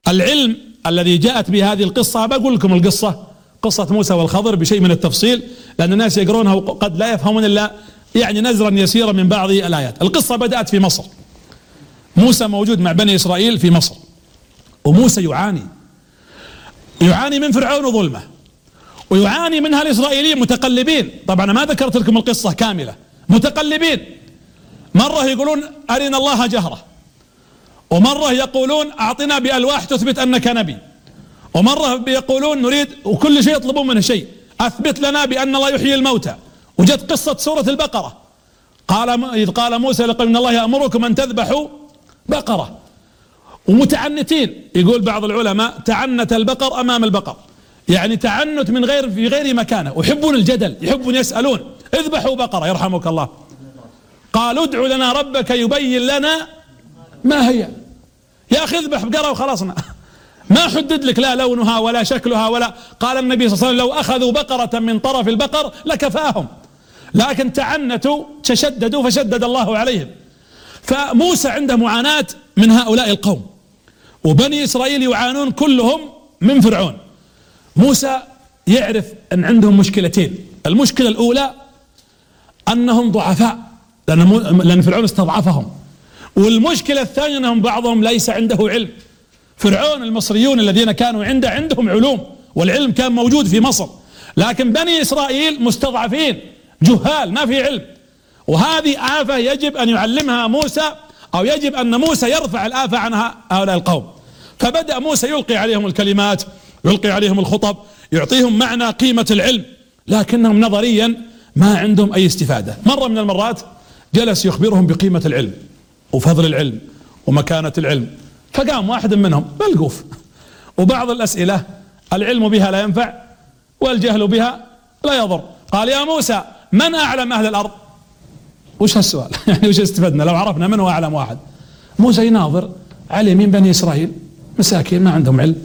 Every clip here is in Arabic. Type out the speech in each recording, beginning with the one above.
العلم الذي جاءت به هذه القصة، بقول لكم القصة، قصة موسى والخضر بشيء من التفصيل، لأن الناس يقرونها وقد لا يفهمون إلا يعني نزرا يسيرا من بعض الآيات. القصة بدأت في مصر، موسى موجود مع بني إسرائيل في مصر، وموسى يعاني من فرعون وظلمه، ويعاني منها الإسرائيليين متقلبين. طبعا أنا ما ذكرت لكم القصة كاملة، متقلبين، مرة يقولون أرنا الله جهرة، ومرة يقولون أعطنا بألواح تثبت أنك نبي، ومرة يقولون نريد، وكل شيء يطلبون منه شيء، أثبت لنا بأن الله يحيي الموتى. وجت قصة سورة البقرة، إذ قال موسى لقوم إن الله يأمركم أن تذبحوا بقرة. ومتعنتين، يقول بعض العلماء تعنت البقر أمام البقر، يعني تعنت في غير مكانه، ويحبون الجدل، يحبون يسألون. اذبحوا بقرة يرحمك الله، قالوا ادع لنا ربك يبين لنا ما هي. يا أخي اذبح بقرة وخلصنا، ما حدد لك لا لونها ولا شكلها ولا. قال النبي صلى الله عليه وسلم لو أخذوا بقرة من طرف البقر لكفاهم، لكن تعنتوا تشددوا فشدد الله عليهم. فموسى عنده معاناة من هؤلاء القوم، وبني إسرائيل يعانون كلهم من فرعون. موسى يعرف أن عندهم مشكلتين، المشكلة الأولى أنهم ضعفاء لأن فرعون استضعفهم، والمشكلة الثانية أنهم بعضهم ليس عنده علم. فرعون المصريون الذين كانوا عندهم علوم والعلم كان موجود في مصر، لكن بني إسرائيل مستضعفين جهال ما في علم، وهذه آفة يجب أن يعلمها موسى، أو يجب أن موسى يرفع الآفة عنها هؤلاء القوم. فبدأ موسى يلقي عليهم الكلمات، يلقي عليهم الخطب، يعطيهم معنى قيمة العلم، لكنهم نظريا ما عندهم أي استفادة. مرة من المرات جلس يخبرهم بقيمة العلم وفضل العلم ومكانة العلم، فقام واحد منهم بلقوف، وبعض الأسئلة العلم بها لا ينفع والجهل بها لا يضر. قال يا موسى من أعلم أهل الأرض؟ وش هالسؤال؟ يعني وش استفدنا لو عرفنا من هو أعلم واحد؟ موسى يناظر على يمين بني إسرائيل مساكين ما عندهم علم،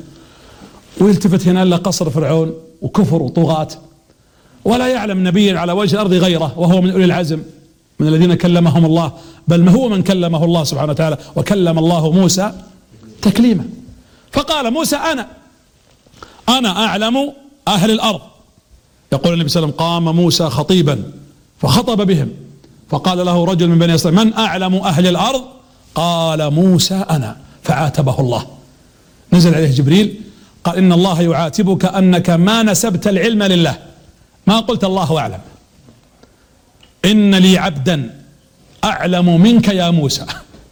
ويلتفت هنا إلا قصر فرعون وكفر وطغاة، ولا يعلم نبي على وجه الأرض غيره، وهو من أولي العزم من الذين كلمهم الله، بل ما هو من كلمه الله سبحانه وتعالى، وكلم الله موسى تكليما. فقال موسى أنا أعلم أهل الأرض. يقول النبي صلى الله عليه وسلم قام موسى خطيبا فخطب بهم، فقال له رجل من بني إسرائيل من أعلم أهل الأرض؟ قال موسى أنا، فعاتبه الله. نزل عليه جبريل قال إن الله يعاتبك أنك ما نسبت العلم لله، ما قلت الله أعلم. إن لي عبدا أعلم منك يا موسى.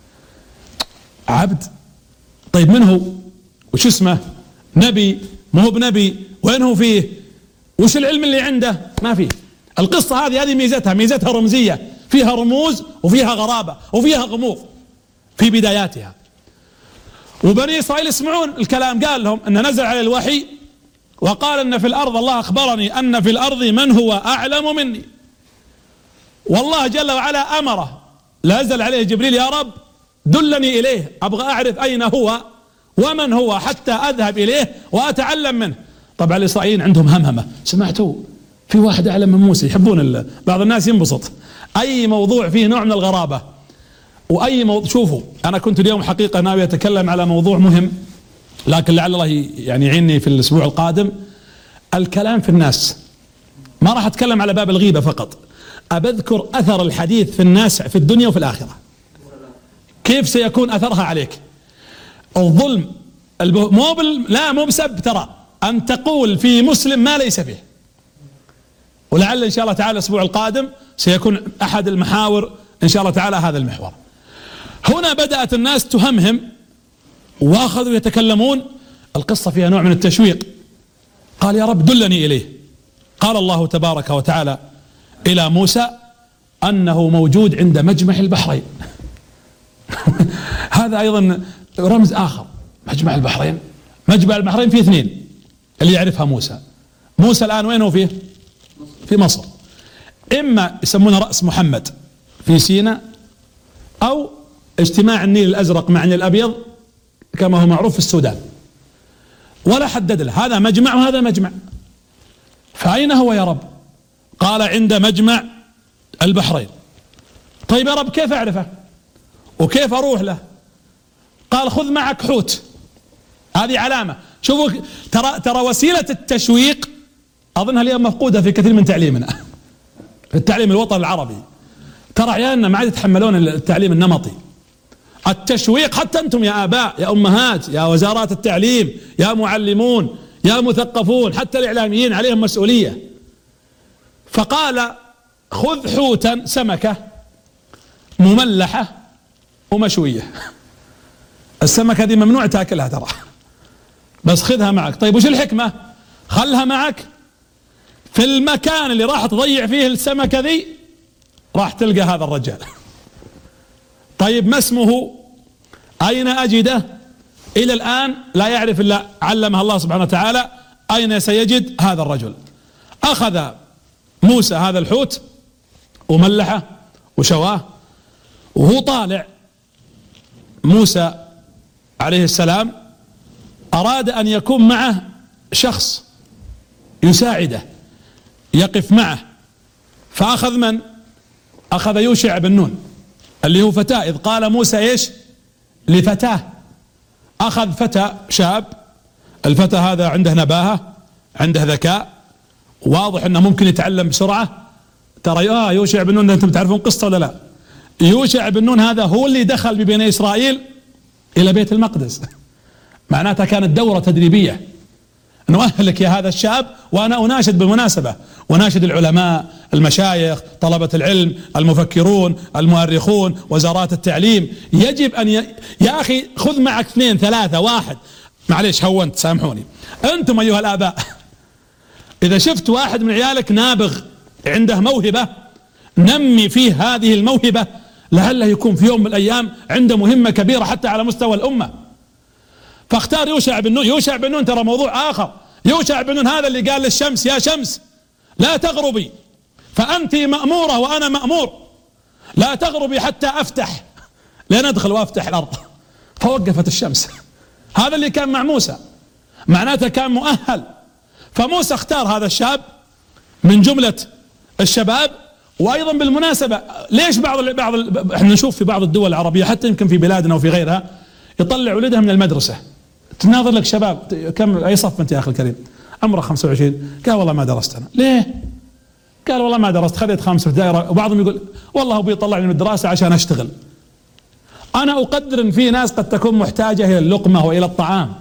عبد؟ طيب من هو؟ وش اسمه؟ نبي؟ ما هو بنبي؟ وين هو فيه؟ وش العلم اللي عنده؟ ما فيه. القصة هذه ميزتها رمزية، فيها رموز وفيها غرابة وفيها غموض في بداياتها. وبني إسرائيل يسمعون الكلام، قال لهم أن نزل عليه الوحي وقال أن في الأرض، الله أخبرني أن في الأرض من هو أعلم مني، والله جل وعلا أمره، نزل عليه جبريل يا رب دلني إليه، أبغى أعرف أين هو ومن هو حتى أذهب إليه وأتعلم منه. طبعا الإسرائيليين عندهم همهمة، سمعتوا في واحد أعلم من موسى، يحبون بعض الناس ينبسط أي موضوع فيه نوع من الغرابة، وأي موضوع. شوفوا أنا كنت اليوم حقيقة ناوي أتكلم على موضوع مهم، لكن لعل الله يعني يعيني في الأسبوع القادم. الكلام في الناس، ما راح أتكلم على باب الغيبة فقط، أبذكر أثر الحديث في الناس في الدنيا وفي الآخرة، كيف سيكون أثرها عليك. الظلم مو بسب، ترى أن تقول في مسلم ما ليس فيه، ولعل إن شاء الله تعالى الأسبوع القادم سيكون أحد المحاور إن شاء الله تعالى هذا المحور. هنا بدأت الناس تهمهم وأخذوا يتكلمون، القصة فيها نوع من التشويق. قال يا رب دلني إليه. قال الله تبارك وتعالى إلى موسى أنه موجود عند مجمع البحرين. هذا أيضا رمز آخر، مجمع البحرين. مجمع البحرين فيه اثنين اللي يعرفها موسى الآن وين هو فيه؟ في مصر، إما يسمونه رأس محمد في سيناء، أو اجتماع النيل الأزرق مع النيل الأبيض كما هو معروف في السودان، ولا حدد له هذا مجمع وهذا مجمع. فأين هو يا رب؟ قال عند مجمع البحرين. طيب يا رب كيف أعرفه وكيف أروح له؟ قال خذ معك حوت، هذه علامة. شوفوا ترى وسيلة التشويق أظنها اليوم مفقودة في كثير من تعليمنا، في التعليم الوطني العربي. ترى عيالنا ما عاد يتحملون التعليم النمطي. التشويق حتى أنتم يا آباء يا أمهات يا وزارات التعليم يا معلمون يا مثقفون حتى الإعلاميين عليهم مسؤولية. فقال خذ حوتا سمكة مملحة ومشوية. السمكة هذه ممنوع تاكلها ترى، بس خذها معك. طيب وش الحكمة؟ خلها معك في المكان اللي راح تضيع فيه السمكة ذي راح تلقى هذا الرجال. طيب ما اسمه؟ أين أجده؟ إلى الآن لا يعرف إلا علمه الله سبحانه وتعالى أين سيجد هذا الرجل. أخذ موسى هذا الحوت وملحه وشواه، وهو طالع موسى عليه السلام أراد أن يكون معه شخص يساعده يقف معه، فأخذ من؟ أخذ يوشع بن نون اللي هو فتاة. إذ قال موسى إيش لفتاه، أخذ فتى شاب. الفتى هذا عنده نباهة، عنده ذكاء، واضح أنه ممكن يتعلم بسرعة. ترى يوشع بن نون أنتم تعرفون قصته ولا لا؟ يوشع بن نون هذا هو اللي دخل ببني إسرائيل إلى بيت المقدس. معناتها كانت دورة تدريبية. نؤهلك يا هذا الشاب. وأنا أناشد بالمناسبة، وناشد العلماء المشايخ طلبة العلم المفكرون المؤرخون وزارات التعليم، يجب أن يا أخي خذ معك 2 3 1. معليش هونت سامحوني. أنتم أيها الآباء إذا شفت واحد من عيالك نابغ عنده موهبة نمي فيه هذه الموهبة، لعله يكون في يوم من الأيام عنده مهمة كبيرة حتى على مستوى الأمة. فاختار يوشع بن نون. يوشع بن نون ترى موضوع آخر. يوشع بن نون هذا اللي قال للشمس يا شمس لا تغربي فأنت مأمورة وأنا مأمور، لا تغربي حتى أفتح، لين أدخل وأفتح الأرض. فوقفت الشمس. هذا اللي كان مع موسى، معناته كان مؤهل. فموسى اختار هذا الشاب من جملة الشباب. وأيضا بالمناسبة ليش احنا نشوف في بعض الدول العربية حتى يمكن في بلادنا وفي غيرها يطلع ولدها من المدرسة، تناظر لك شباب كم أي صف أنت يا أخي الكريم؟ عمره 25. قال والله ما درست أنا. ليه؟ قال والله ما درست، خذيت 5 في دائرة. وبعضهم يقول والله أبوي طلعني من الدراسة عشان أشتغل. أنا أقدر أن في ناس قد تكون محتاجة إلى اللقمة وإلى الطعام،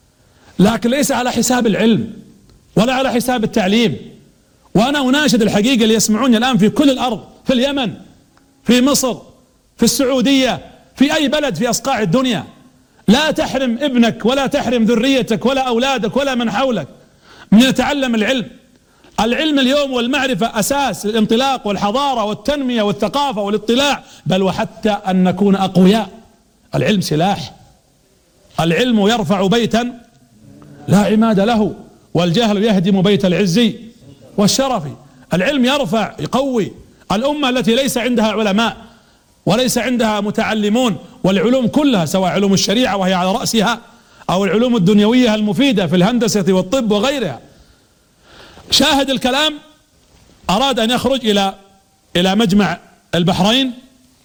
لكن ليس على حساب العلم ولا على حساب التعليم. وأنا أناشد الحقيقة اللي يسمعوني الآن في كل الأرض، في اليمن، في مصر، في السعودية، في أي بلد في أصقاع الدنيا، لا تحرم ابنك ولا تحرم ذريتك ولا أولادك ولا من حولك من يتعلم العلم. العلم اليوم والمعرفة أساس الانطلاق والحضارة والتنمية والثقافة والاطلاع، بل وحتى أن نكون أقوياء. العلم سلاح. العلم يرفع بيتا لا عماد له، والجهل يهدم بيت العز والشرف. العلم يرفع يقوي الأمة التي ليس عندها علماء وليس عندها متعلمون، والعلوم كلها سواء علوم الشريعة وهي على رأسها أو العلوم الدنيوية المفيدة في الهندسة والطب وغيرها. شاهد الكلام أراد أن يخرج إلى مجمع البحرين،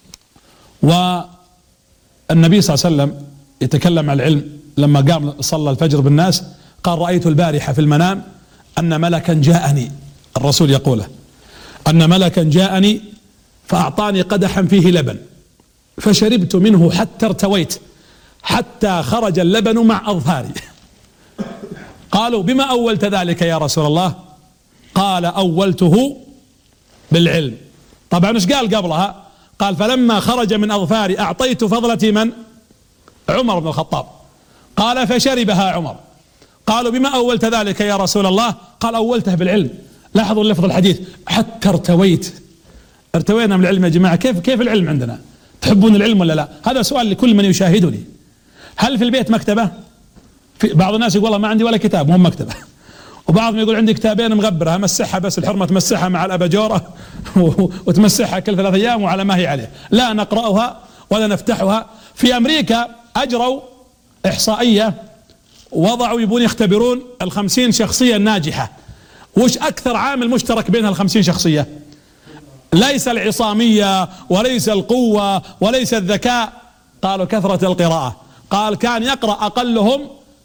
والنبي صلى الله عليه وسلم يتكلم عن العلم لما قام صلى الفجر بالناس قال رأيت البارحة في المنام أن ملكا جاءني. الرسول يقوله أن ملكا جاءني فأعطاني قدحا فيه لبن فشربت منه حتى ارتويت حتى خرج اللبن مع أظفاري. قالوا بما أولت ذلك يا رسول الله؟ قال أولته بالعلم. طبعا ايش قال قبلها؟ قال فلما خرج من أظفاري أعطيت فضلتي من؟ عمر بن الخطاب. قال فشربها عمر. قالوا بما أولت ذلك يا رسول الله؟ قال أولته بالعلم. لاحظوا لفظ الحديث حتى ارتويت. ارتوينا من العلم يا جماعة. كيف العلم عندنا؟ تحبون العلم ولا لا؟ هذا سؤال لكل من يشاهدني. هل في البيت مكتبة؟ في بعض الناس يقول والله ما عندي ولا كتاب، مو مكتبة. وبعضهم يقول عندي كتابين مغبرة مسحها بس الحرمة تمسحها مع الأباجورة وتمسحها كل 3 أيام وعلى ما هي عليه، لا نقرأها ولا نفتحها. في أمريكا أجروا إحصائية وضعوا يبون يختبرون 50 شخصية الناجحة. وش أكثر عامل مشترك بين 50 شخصية؟ ليس العصامية وليس القوة وليس الذكاء، قالوا كثرة القراءة. قال كان يقرأ أقلهم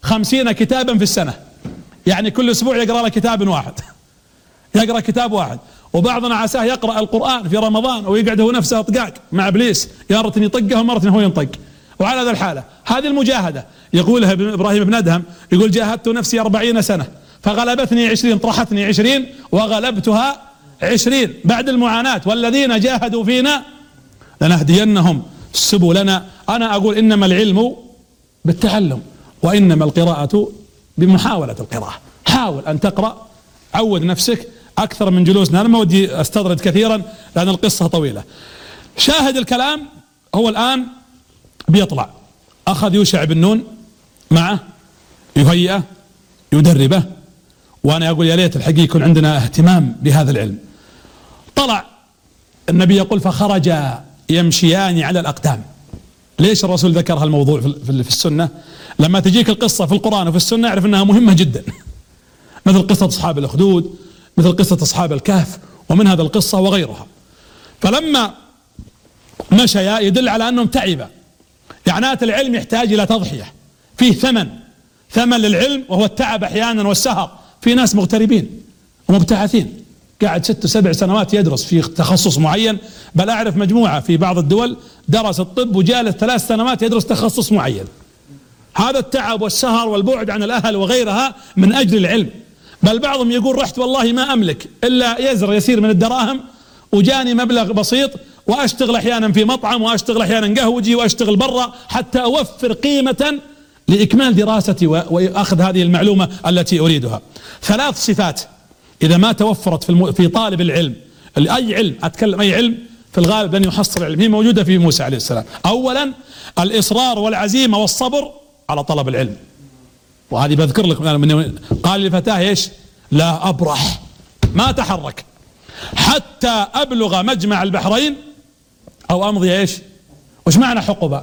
50 كتابا في السنة، يعني كل أسبوع يقرأ له كتاب واحد يقرأ كتاب واحد. وبعضنا عساه يقرأ القرآن في رمضان ويقعد هو نفسه طقاق مع إبليس، مرة يطقه ومرة هو ينطق. وعلى ذا الحالة هذه المجاهدة يقولها إبراهيم بن أدهم، يقول جاهدت نفسي 40 سنة فغلبتني 20، طرحتني 20 وغلبتها 20 بعد المعاناة. والذين جاهدوا فينا لنهدينهم سبلنا. أنا أقول إنما العلم بالتعلم، وإنما القراءة بمحاولة القراءة. حاول أن تقرأ، عود نفسك أكثر من جلوسنا. أنا ما ودي أستطرد كثيرا لأن القصة طويلة. شاهد الكلام هو الآن بيطلع، أخذ يوشع بن نون معه يهيئه يدربه. وأنا أقول يا ليت الحقيقة يكون عندنا اهتمام بهذا العلم. طلع النبي يقول فخرجا يمشيان على الأقدام. ليش الرسول ذكر هالموضوع في السنة؟ لما تجيك القصة في القرآن وفي السنة اعرف أنها مهمة جدا، مثل قصة أصحاب الأخدود، مثل قصة أصحاب الكهف، ومن هذا القصة وغيرها. فلما مشيا يدل على أنهم تعبا. يعني العلم يحتاج إلى تضحية، فيه ثمن للعلم وهو التعب أحيانا والسهر. في ناس مغتربين ومبتعثين قاعد 6 7 سنوات يدرس في تخصص معين، بل أعرف مجموعة في بعض الدول درس الطب وجالس 3 سنوات يدرس تخصص معين. هذا التعب والسهر والبعد عن الأهل وغيرها من أجل العلم. بل بعضهم يقول رحت والله ما أملك إلا يزر يسير من الدراهم وجاني مبلغ بسيط وأشتغل أحيانا في مطعم وأشتغل أحيانا قهوجي وأشتغل برا حتى أوفر قيمة لإكمال دراستي وأخذ هذه المعلومة التي أريدها. 3 صفات إذا ما توفرت في طالب العلم، أي علم أتكلم أي علم، في الغالب لن يحصل علم. هي موجودة في موسى عليه السلام. أولا الإصرار والعزيمة والصبر على طلب العلم. وهذه بذكر لكم، قال لفتاه ايش؟ لا أبرح، ما تحرك حتى أبلغ مجمع البحرين أو أمضي ايش؟ وش معنى حقبة؟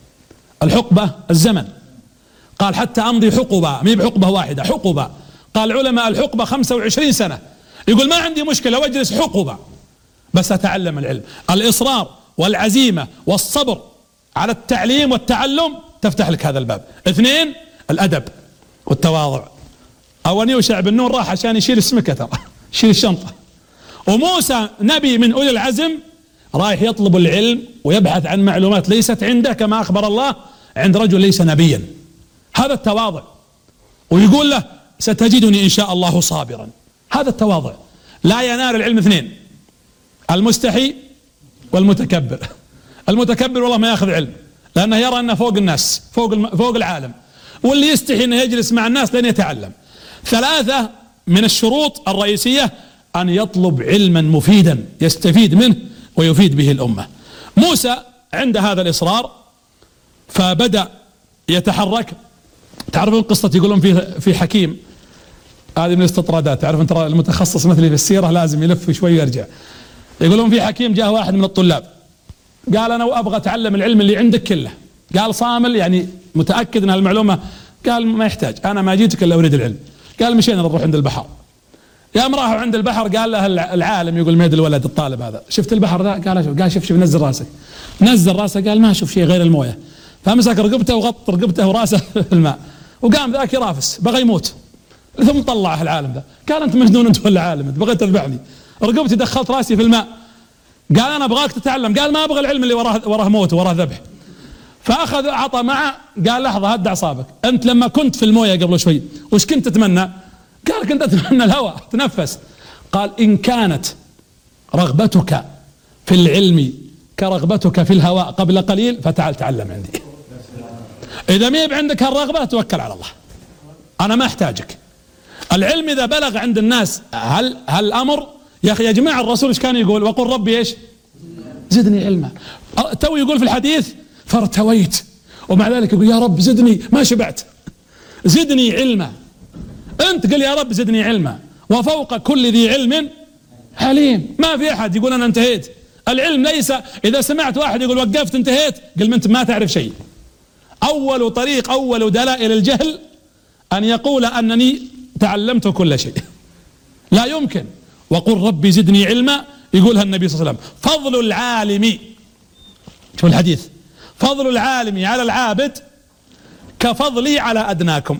الحقبة الزمن. قال حتى أمضي حقبة، مي بحقبة واحدة، حقبة. قال علماء الحقبة 25 سنة. يقول ما عندي مشكلة واجلس حقبة بس أتعلم العلم. الإصرار والعزيمة والصبر على التعليم والتعلم تفتح لك هذا الباب. 2 الأدب والتواضع. أول يوشع بن نون راح عشان يشيل السمكة، ترى يشيل الشنطة. وموسى نبي من أولي العزم رايح يطلب العلم ويبحث عن معلومات ليست عنده كما أخبر الله عند رجل ليس نبيا. هذا التواضع. ويقول له ستجدني إن شاء الله صابرا. هذا التواضع. لا ينال العلم 2، المستحي والمتكبر. المتكبر والله ما ياخذ علم لأنه يرى أنه فوق الناس، فوق العالم. واللي يستحي أنه يجلس مع الناس لن يتعلم. 3 من الشروط الرئيسية أن يطلب علما مفيدا يستفيد منه ويفيد به الأمة. موسى عند هذا الإصرار فبدأ يتحرك. تعرفون قصة يقولون في حكيم، هذه من الاستطرادات، تعرف أنت المتخصص مثلي في السيرة لازم يلف شوي ويرجع. يقولون في حكيم جاء واحد من الطلاب قال أنا أبغى أتعلم العلم اللي عندك كله. قال صامل يعني متأكد أن المعلومة؟ قال ما يحتاج، أنا ما جيتك إلا أريد العلم. قال مشينا نروح عند البحر. يا راحوا عند البحر قال له العالم يقول ميد الولد الطالب هذا شفت البحر ذا؟ قال شوف نزل راسك. نزل راسه قال ما أشوف شيء غير المويه. فمسك رقبته وغط رقبته وراسه في الماء وقام ذاك يرافس بغى يموت. ثم طلعه العالم ذا قال أنت مجنون أنت ولا عالم؟ أنت بغيت تذبحني. رقبتي دخلت راسي في الماء. قال أنا أبغاك تتعلم. قال ما أبغى العلم اللي وراه موت وراه ذبح. فأخذ عطى معه. قال لحظة هد أعصابك، أنت لما كنت في المويه قبل شوي وش كنت تتمنى؟ قال كنت أتمنى الهواء تنفس. قال إن كانت رغبتك في العلم كرغبتك في الهواء قبل قليل فتعال تعلم عندي. إذا ما يبقى عندك هالرغبة توكل على الله، أنا ما أحتاجك. العلم إذا بلغ عند الناس هالأمر يا أخي يا جماعة، الرسول إيش كان يقول؟ وقل ربي إيش؟ زدني علما. تو يقول في الحديث فارتويت، ومع ذلك يقول يا رب زدني، ما شبعت، زدني علما. أنت قل يا رب زدني علما، وفوق كل ذي علم حليم. ما في أحد يقول أنا انتهيت. العلم ليس إذا سمعت واحد يقول وقفت انتهيت، قل أنت ما تعرف شيء. أول طريق، أول دلائل الجهل أن يقول أنني تعلمت كل شيء. لا يمكن. وقل ربي زدني علما يقولها النبي صلى الله عليه وسلم. فضل العالم، شوف الحديث، فضل العالم على العابد كفضلي على أدناكم.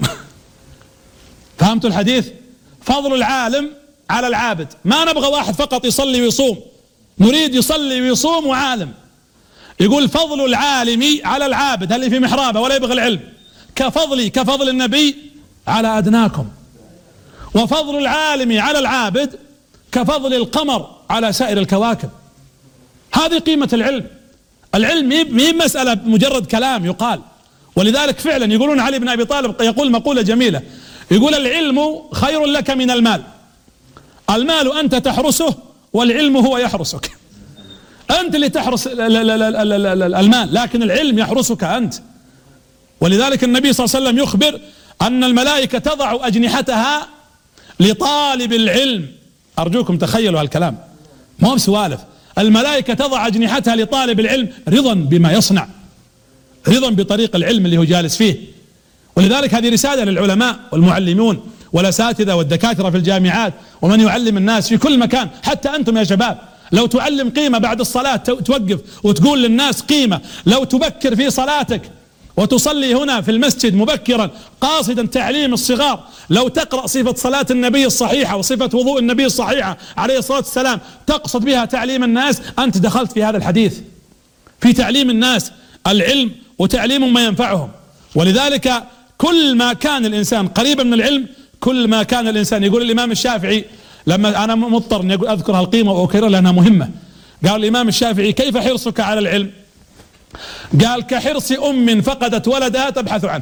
فهمتوا الحديث؟ فضل العالم على العابد. ما نبغى واحد فقط يصلي ويصوم، نريد يصلي ويصوم وعالم. يقول فضل العالم على العابد، اللي في محرابه ولا يبغى العلم، كفضلي كفضل النبي على أدناكم. وفضل العالم على العابد كفضل القمر على سائر الكواكب. هذه قيمة العلم. العلم مي مسألة مجرد كلام يقال. ولذلك فعلا يقولون علي بن أبي طالب يقول مقولة جميلة، يقول العلم خير لك من المال. المال أنت تحرسه والعلم هو يحرسك. أنت اللي تحرس المال، لكن العلم يحرسك أنت. ولذلك النبي صلى الله عليه وسلم يخبر أن الملائكة تضع أجنحتها لطالب العلم. أرجوكم تخيلوا هالكلام، ما هو بسوالف. الملائكة تضع أجنحتها لطالب العلم رضا بما يصنع، رضا بطريق العلم اللي هو جالس فيه. ولذلك هذه رسالة للعلماء والمعلمون والأساتذة والدكاترة في الجامعات ومن يعلم الناس في كل مكان. حتى أنتم يا شباب لو تعلم قيمة بعد الصلاة توقف وتقول للناس قيمة، لو تبكر في صلاتك وتصلي هنا في المسجد مبكرا قاصدا تعليم الصغار، لو تقرأ صفة صلاة النبي الصحيحة وصفة وضوء النبي الصحيحة عليه الصلاة والسلام تقصد بها تعليم الناس، أنت دخلت في هذا الحديث في تعليم الناس العلم وتعليم ما ينفعهم. ولذلك كل ما كان الإنسان قريبا من العلم كل ما كان الإنسان. يقول الإمام الشافعي، لما أنا مضطر أن أذكر هالقيمة وأكررها لأنها مهمة، قال الإمام الشافعي كيف حرصك على العلم؟ قال كحرص أم فقدت ولدها تبحث عنه.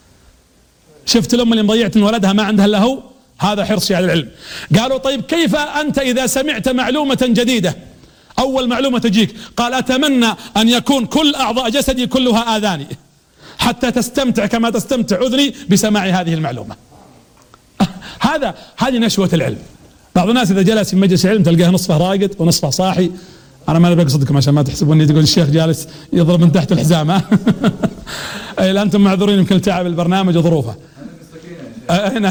شفت الأم اللي مضيعت من ولدها ما عندها إلا هو، هذا حرصي على العلم. قالوا طيب كيف أنت إذا سمعت معلومة جديدة، أول معلومة تجيك، قال أتمنى أن يكون كل أعضاء جسدي كلها آذاني حتى تستمتع كما تستمتع أذني بسماع هذه المعلومة. هذه نشوة العلم. بعض الناس إذا جلس في مجلس علم تلقاه نصفه راقد ونصفه صاحي. أنا ما بقصدكم عشان ما تحسبوني تقول الشيخ جالس يضرب من تحت الحزام. أي أنتم معذورين يمكن تعب البرنامج وظروفه. هنا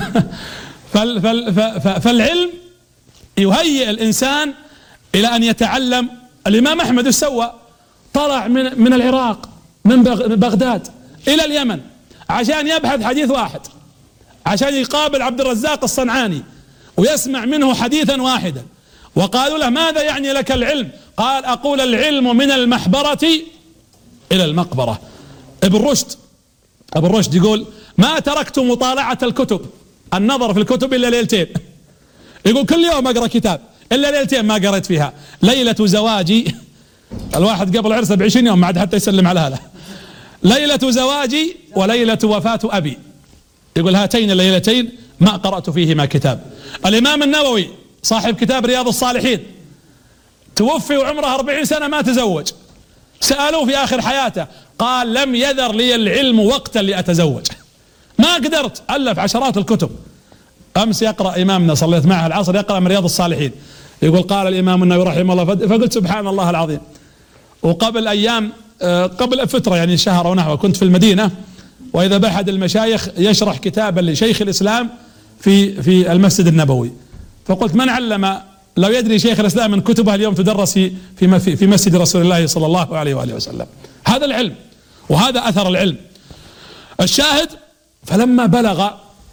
فالعلم يهيئ الإنسان إلى أن يتعلم. الإمام أحمد ايش سوى؟ طلع من العراق من بغداد إلى اليمن عشان يبحث حديث واحد، عشان يقابل عبد الرزاق الصنعاني ويسمع منه حديثا واحدا. وقالوا له ماذا يعني لك العلم؟ قال أقول العلم من المحبرة إلى المقبرة. ابن رشد يقول ما تركت مطالعة الكتب، النظر في الكتب إلا ليلتين. يقول كل يوم أقرأ كتاب إلا ليلتين ما قرأت فيها، ليلة زواجي، الواحد قبل عرسه ب20 يوم ما عاد حتى يسلم على هذا، ليلة زواجي وليلة وفاة أبي. يقول هاتين الليلتين ما قرأت فيهما كتاب. الإمام النووي صاحب كتاب رياض الصالحين توفي وعمره 40 سنة ما تزوج. سألوه في آخر حياته قال لم يذر لي العلم وقتا لأتزوج، ما قدرت. ألف عشرات الكتب. أمس يقرأ إمامنا صليت معه العصر يقرأ من رياض الصالحين، يقول قال الإمام النووي رحمه الله، فقلت سبحان الله العظيم. وقبل أيام قبل فترة يعني شهر أو نحو كنت في المدينة، وإذا بأحد المشايخ يشرح كتابا لشيخ الإسلام في المسجد النبوي، فقلت من علم، لو يدري شيخ الإسلام من كتبه اليوم تدرس في مسجد رسول الله صلى الله عليه وآله وسلم. هذا العلم وهذا أثر العلم. الشاهد فلما بلغ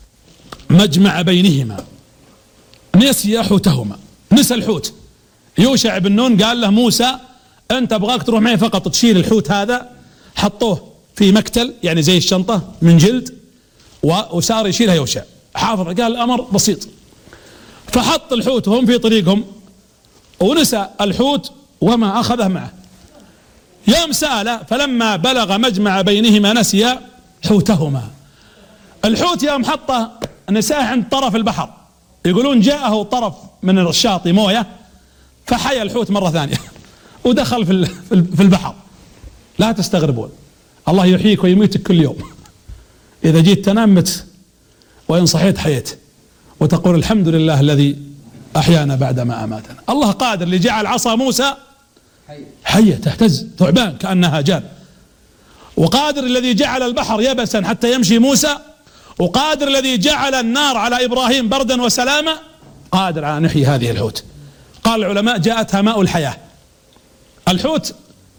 مجمع بينهما نسي حوتهما، نسى الحوت. يوشع بن نون قال له موسى أنت أبغاك تروح معي فقط تشيل الحوت هذا. حطوه في مكتل يعني زي الشنطة من جلد وصار يشيلها يوشع. حافظ قال الأمر بسيط، فحط الحوت وهم في طريقهم ونسى الحوت وما أخذه معه. يوم سأل فلما بلغ مجمع بينهما نسي حوتهما. الحوت يوم حطه نساه عند طرف البحر، يقولون جاءه طرف من الشاطئ مويه فحيا الحوت مرة ثانية ودخل في البحر. لا تستغربون، الله يحييك ويميتك كل يوم. إذا جيت تنام مت، وإن صحيت حيت، وتقول الحمد لله الذي أحيانا بعدما أماتنا. الله قادر اللي جعل عصا موسى حية تهتز ثعبان كأنها جان، وقادر الذي جعل البحر يبسا حتى يمشي موسى، وقادر الذي جعل النار على إبراهيم بردا وسلاما، قادر على نحيي هذه الحوت. قال العلماء جاءتها ماء الحياة. الحوت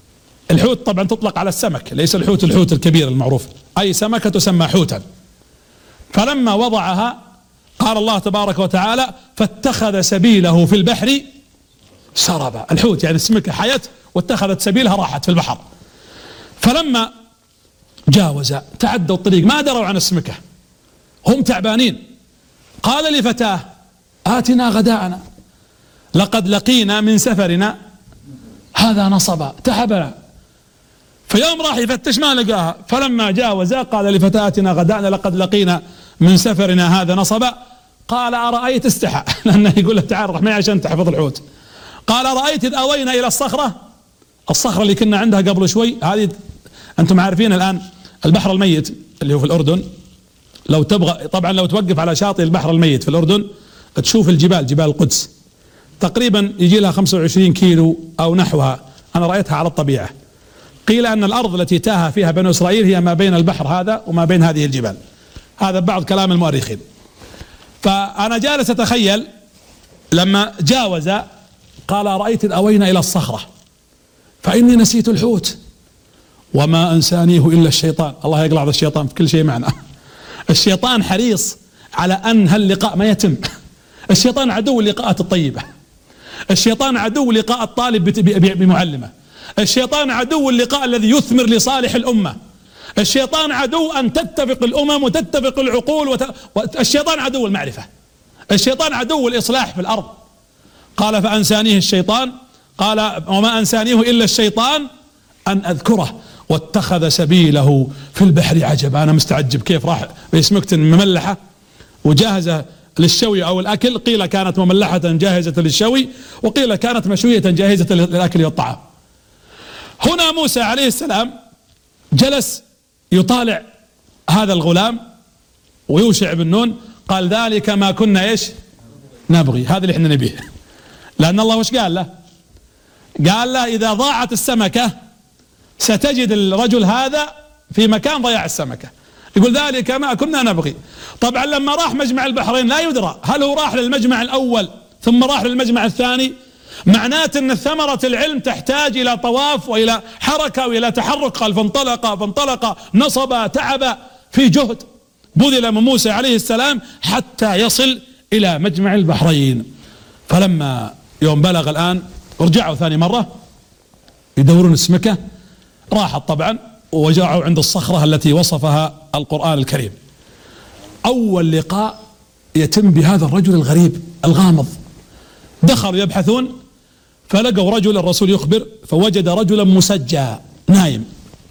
الحوت طبعا تطلق على السمك، ليس الحوت الكبير المعروف، أي سمكة تسمى حوتا. فلما وضعها قال الله تبارك وتعالى فاتخذ سبيله في البحر سربا. الحوت يعني السمكة حيت واتخذت سبيلها راحت في البحر. فلما جاوز تعدوا الطريق ما دروا عن السمكة، هم تعبانين، قال لفتاه آتنا غداءنا لقد لقينا من سفرنا هذا نصبا، تعبنا. فيوم راح يفتش ما لقاها، فلما جاوز قال لفتاه آتنا غداءنا لقد لقينا من سفرنا هذا نصبا. قال أرأيت، استحى لأنه يقول له تعال رح معي عشان تحفظ الحوت. قال أرأيت إذ أوينا إلى الصخرة اللي كنا عندها قبل شوي، هذه أنتم عارفين الآن البحر الميت اللي هو في الأردن، لو تبغى طبعا لو توقف على شاطئ البحر الميت في الأردن تشوف جبال القدس تقريبا يجي لها 25 كيلو أو نحوها، أنا رأيتها على الطبيعة. قيل أن الأرض التي تاه فيها بنو إسرائيل هي ما بين البحر هذا وما بين هذه الجبال، هذا بعض كلام المؤرخين. فأنا جالس أتخيل لما جاوز قال رأيت إذ أوينا إلى الصخرة فإني نسيت الحوت وما أنسانيه إلا الشيطان. الله يقلع الشيطان في كل شيء معنا. الشيطان حريص على أن هاللقاء ما يتم. الشيطان عدو اللقاءات الطيبة، الشيطان عدو لقاء الطالب بمعلمه، الشيطان عدو اللقاء الذي يثمر لصالح الأمة، الشيطان عدو أن تتفق الأمم وتتفق العقول الشيطان عدو المعرفة، الشيطان عدو الإصلاح في الأرض. قال فأنسانيه الشيطان، قال وما أنسانيه إلا الشيطان أن أذكره واتخذ سبيله في البحر عجبا. أنا مستعجب كيف راح بسمكة مملحة وجاهزة للشوي أو الأكل، قيل كانت مملحة جاهزة للشوي وقيل كانت مشوية جاهزة للأكل والطعام. هنا موسى عليه السلام جلس يطالع هذا الغلام ويوشع بن نون، قال ذلك ما كنا ايش نبغي، هذا اللي احنا نبيه. لأن الله وش قال له؟ قال له إذا ضاعت السمكة ستجد الرجل هذا في مكان ضياع السمكة، يقول ذلك ما كنا نبغي. طبعا لما راح مجمع البحرين لا يدرى هل هو راح للمجمع الأول ثم راح للمجمع الثاني، معناته أن ثمرة العلم تحتاج إلى طواف وإلى حركة وإلى تحرك. قال فانطلق نصب تعب في جهد بذل من موسى عليه السلام حتى يصل إلى مجمع البحرين. فلما يوم بلغ الآن رجعوا ثاني مرة يدورون السمكة، راحت طبعا وجاءوا عند الصخرة التي وصفها القرآن الكريم. أول لقاء يتم بهذا الرجل الغريب الغامض، دخلوا يبحثون فلقوا رجل، الرسول يخبر فوجد رجلا مسجى نايم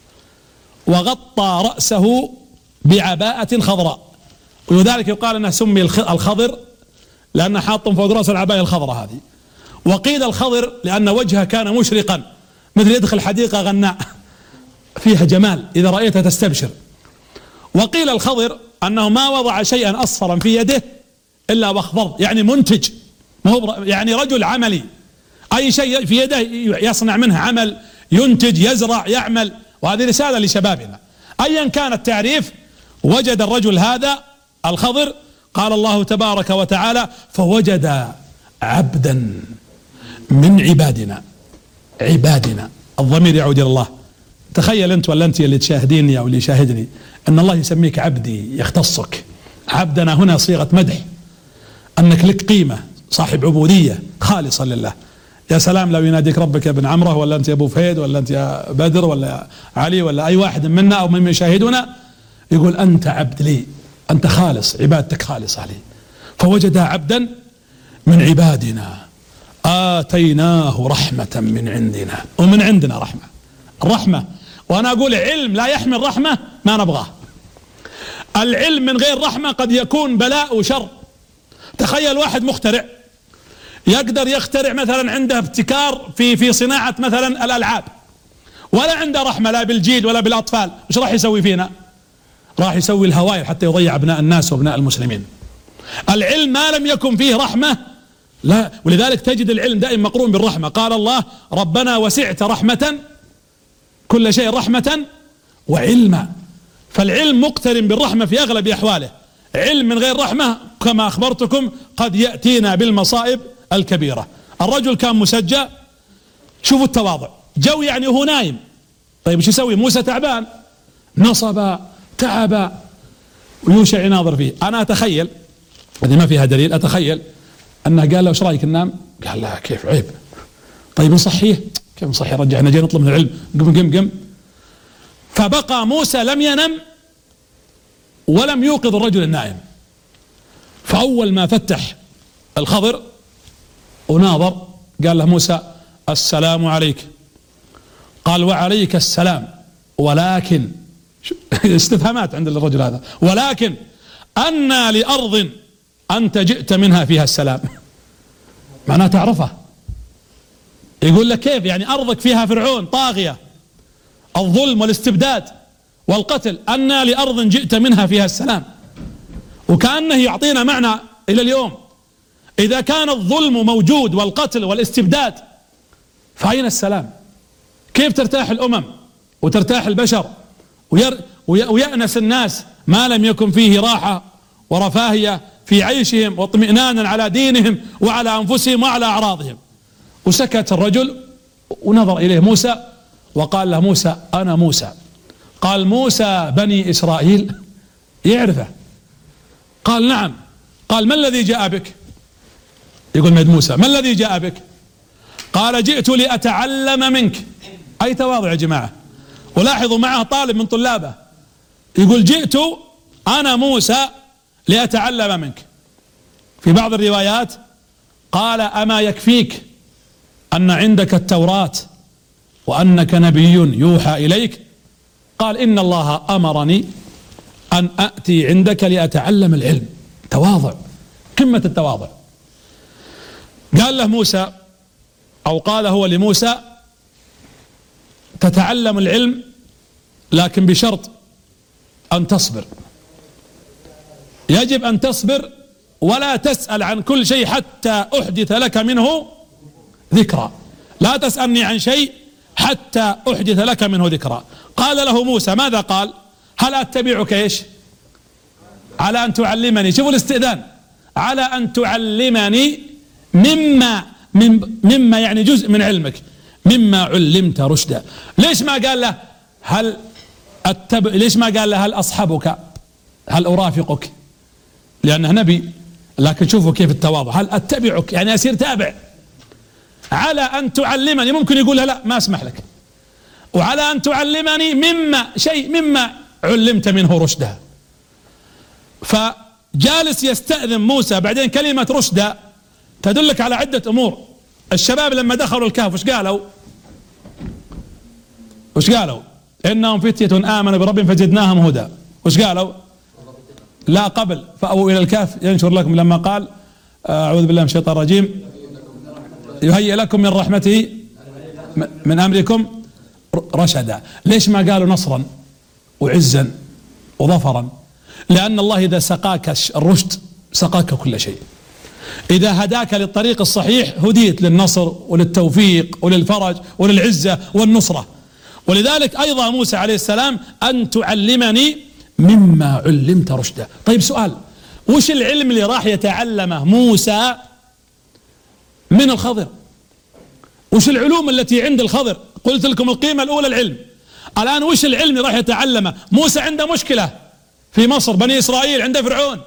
وغطى رأسه بعباءة خضراء، ولذلك يقال أنه سمي الخضر لأنه حاط فوق رأس العباية الخضراء هذه، وقيل الخضر لأن وجهه كان مشرقا مثل يدخل حديقة غناء فيها جمال إذا رأيتها تستبشر. وقيل الخضر أنه ما وضع شيئا أصفرا في يده إلا واخضر، يعني منتج، يعني رجل عملي، أي شيء في يده يصنع منه عمل، ينتج، يزرع، يعمل. وهذه رسالة لشبابنا أيا كان التعريف. وجد الرجل هذا الخضر، قال الله تبارك وتعالى فوجد عبدا من عبادنا، الضمير يعود إلى الله. تخيل أنت ولا أنت اللي تشاهديني أو اللي يشاهدني أن الله يسميك عبدي، يختصك. عبدنا هنا صيغة مدح، أنك لك قيمة، صاحب عبودية خالصة لله. يا سلام لو يناديك ربك يا ابن عمره، ولا أنت يا أبو فهيد، ولا أنت يا بدر، ولا علي، ولا أي واحد منا أو من يشاهدنا يقول أنت عبد لي، أنت خالص، عبادتك خالصة لي. فوجد عبدا من عبادنا آتيناه رحمة من عندنا، ومن عندنا الرحمة. وأنا أقول علم لا يحمل رحمة ما نبغاه. العلم من غير رحمة قد يكون بلاء وشر. تخيل واحد مخترع يقدر يخترع مثلا، عنده ابتكار في صناعة مثلا الألعاب، ولا عنده رحمة لا بالجيل ولا بالأطفال، وش راح يسوي فينا؟ راح يسوي الهوائر حتى يضيع أبناء الناس وأبناء المسلمين. العلم ما لم يكن فيه رحمة لا، ولذلك تجد العلم دائما مقرون بالرحمة. قال الله ربنا وسعت رحمة كل شيء رحمة وعلما، فالعلم مقترن بالرحمة في أغلب أحواله. علم من غير رحمة كما أخبرتكم قد يأتينا بالمصائب الكبيرة. الرجل كان مسجى، شوفوا التواضع، جو يعني هو نايم طيب ايش يسوي موسى؟ تعبان، نصب، تعب، ويوشع يناظر فيه. انا اتخيل، هذه ما فيها دليل، اتخيل انه قال له ايش رايك ننام؟ قال لا كيف، عيب. طيب نصحيه؟ كيف نصحيه؟ رجع، احنا جاي نطلب من العلم، قم. فبقى موسى لم ينم ولم يوقظ الرجل النائم. فاول ما فتح الخضر وناظر قال له موسى السلام عليك. قال وعليك السلام، ولكن استفهامات عند الرجل هذا، ولكن أنى لأرض أنت جئت منها فيها السلام. معناه تعرفه. يقول لك كيف يعني أرضك فيها فرعون طاغية، الظلم والاستبداد والقتل، أنى لأرض جئت منها فيها السلام. وكأنه يعطينا معنى إلى اليوم، إذا كان الظلم موجود والقتل والاستبداد فأين السلام؟ كيف ترتاح الأمم وترتاح البشر ويأنس الناس ما لم يكن فيه راحة ورفاهية في عيشهم واطمئنانا على دينهم وعلى أنفسهم وعلى أعراضهم؟ وسكت الرجل ونظر إليه موسى وقال له موسى أنا موسى. قال موسى بني إسرائيل؟ يعرفه. قال نعم. قال ما الذي جاء بك؟ يقول مد موسى ما الذي جاء بك؟ قال جئت لأتعلم منك. أي تواضع يا جماعة. ولاحظوا معه طالب من طلابه يقول جئت أنا موسى لأتعلم منك. في بعض الروايات قال أما يكفيك أن عندك التوراة وأنك نبي يوحى إليك؟ قال إن الله أمرني أن أأتي عندك لأتعلم العلم. تواضع، قمة التواضع. قال له موسى، أو قال هو لموسى تتعلم العلم لكن بشرط أن تصبر. يجب أن تصبر ولا تسأل عن كل شيء حتى أحدث لك منه ذكرى. لا تسألني عن شيء حتى أحدث لك منه ذكرى. قال له موسى ماذا قال؟ هل أتبعك إيش؟ على أن تعلمني. شوفوا الاستئذان، على أن تعلمني مما يعني جزء من علمك، مما علمت رشدا. ليش ما قال له ليش ما قال له هل أصحبك، هل أرافقك؟ لأنه نبي. لكن شوفوا كيف التواضع، هل أتبعك يعني أصير تابع. على أن تعلمني، ممكن يقول لا ما أسمح لك. وعلى أن تعلمني مما علمت منه رشدا. فجالس يستأذن موسى. بعدين كلمة رشدا تدلك على عدة أمور. الشباب لما دخلوا الكهف وش قالوا؟ إنهم فتية آمنوا بربهم فزدناهم هدى. وش قالوا؟ لا قبل فأووا إلى الكهف ينشر لكم، لما قال أعوذ بالله من الشيطان الرجيم يهيئ لكم من رحمته من أمركم رشدا. ليش ما قالوا نصرا وعزا وظفرا؟ لأن الله إذا سقاك الرشد سقاك كل شيء. إذا هداك للطريق الصحيح هديت للنصر وللتوفيق وللفرج وللعزة والنصرة. ولذلك أيضا موسى عليه السلام أن تعلمني مما علمت رشدا. طيب سؤال، وش العلم اللي راح يتعلمه موسى من الخضر؟ وش العلوم التي عند الخضر؟ قلت لكم القيمة الأولى العلم. الآن وش العلم اللي راح يتعلمه موسى؟ عنده مشكلة في مصر، بني إسرائيل عنده فرعون،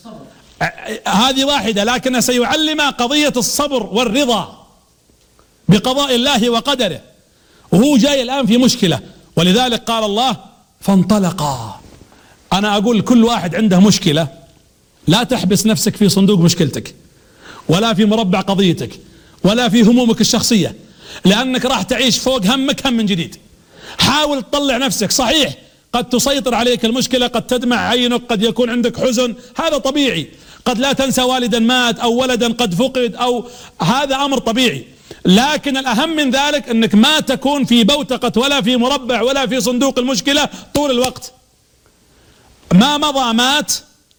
هذه واحدة، لكن سيعلم قضية الصبر والرضا بقضاء الله وقدره. وهو جاي الآن في مشكلة، ولذلك قال الله فانطلقا. أنا أقول كل واحد عنده مشكلة، لا تحبس نفسك في صندوق مشكلتك ولا في مربع قضيتك ولا في همومك الشخصية، لأنك راح تعيش فوق همك هم من جديد. حاول تطلع نفسك. صحيح قد تسيطر عليك المشكلة، قد تدمع عينك، قد يكون عندك حزن، هذا طبيعي. قد لا تنسى والدا مات أو ولدا قد فقد، أو هذا أمر طبيعي. لكن الأهم من ذلك أنك ما تكون في بوتقة ولا في مربع ولا في صندوق المشكلة طول الوقت. ما مضى مات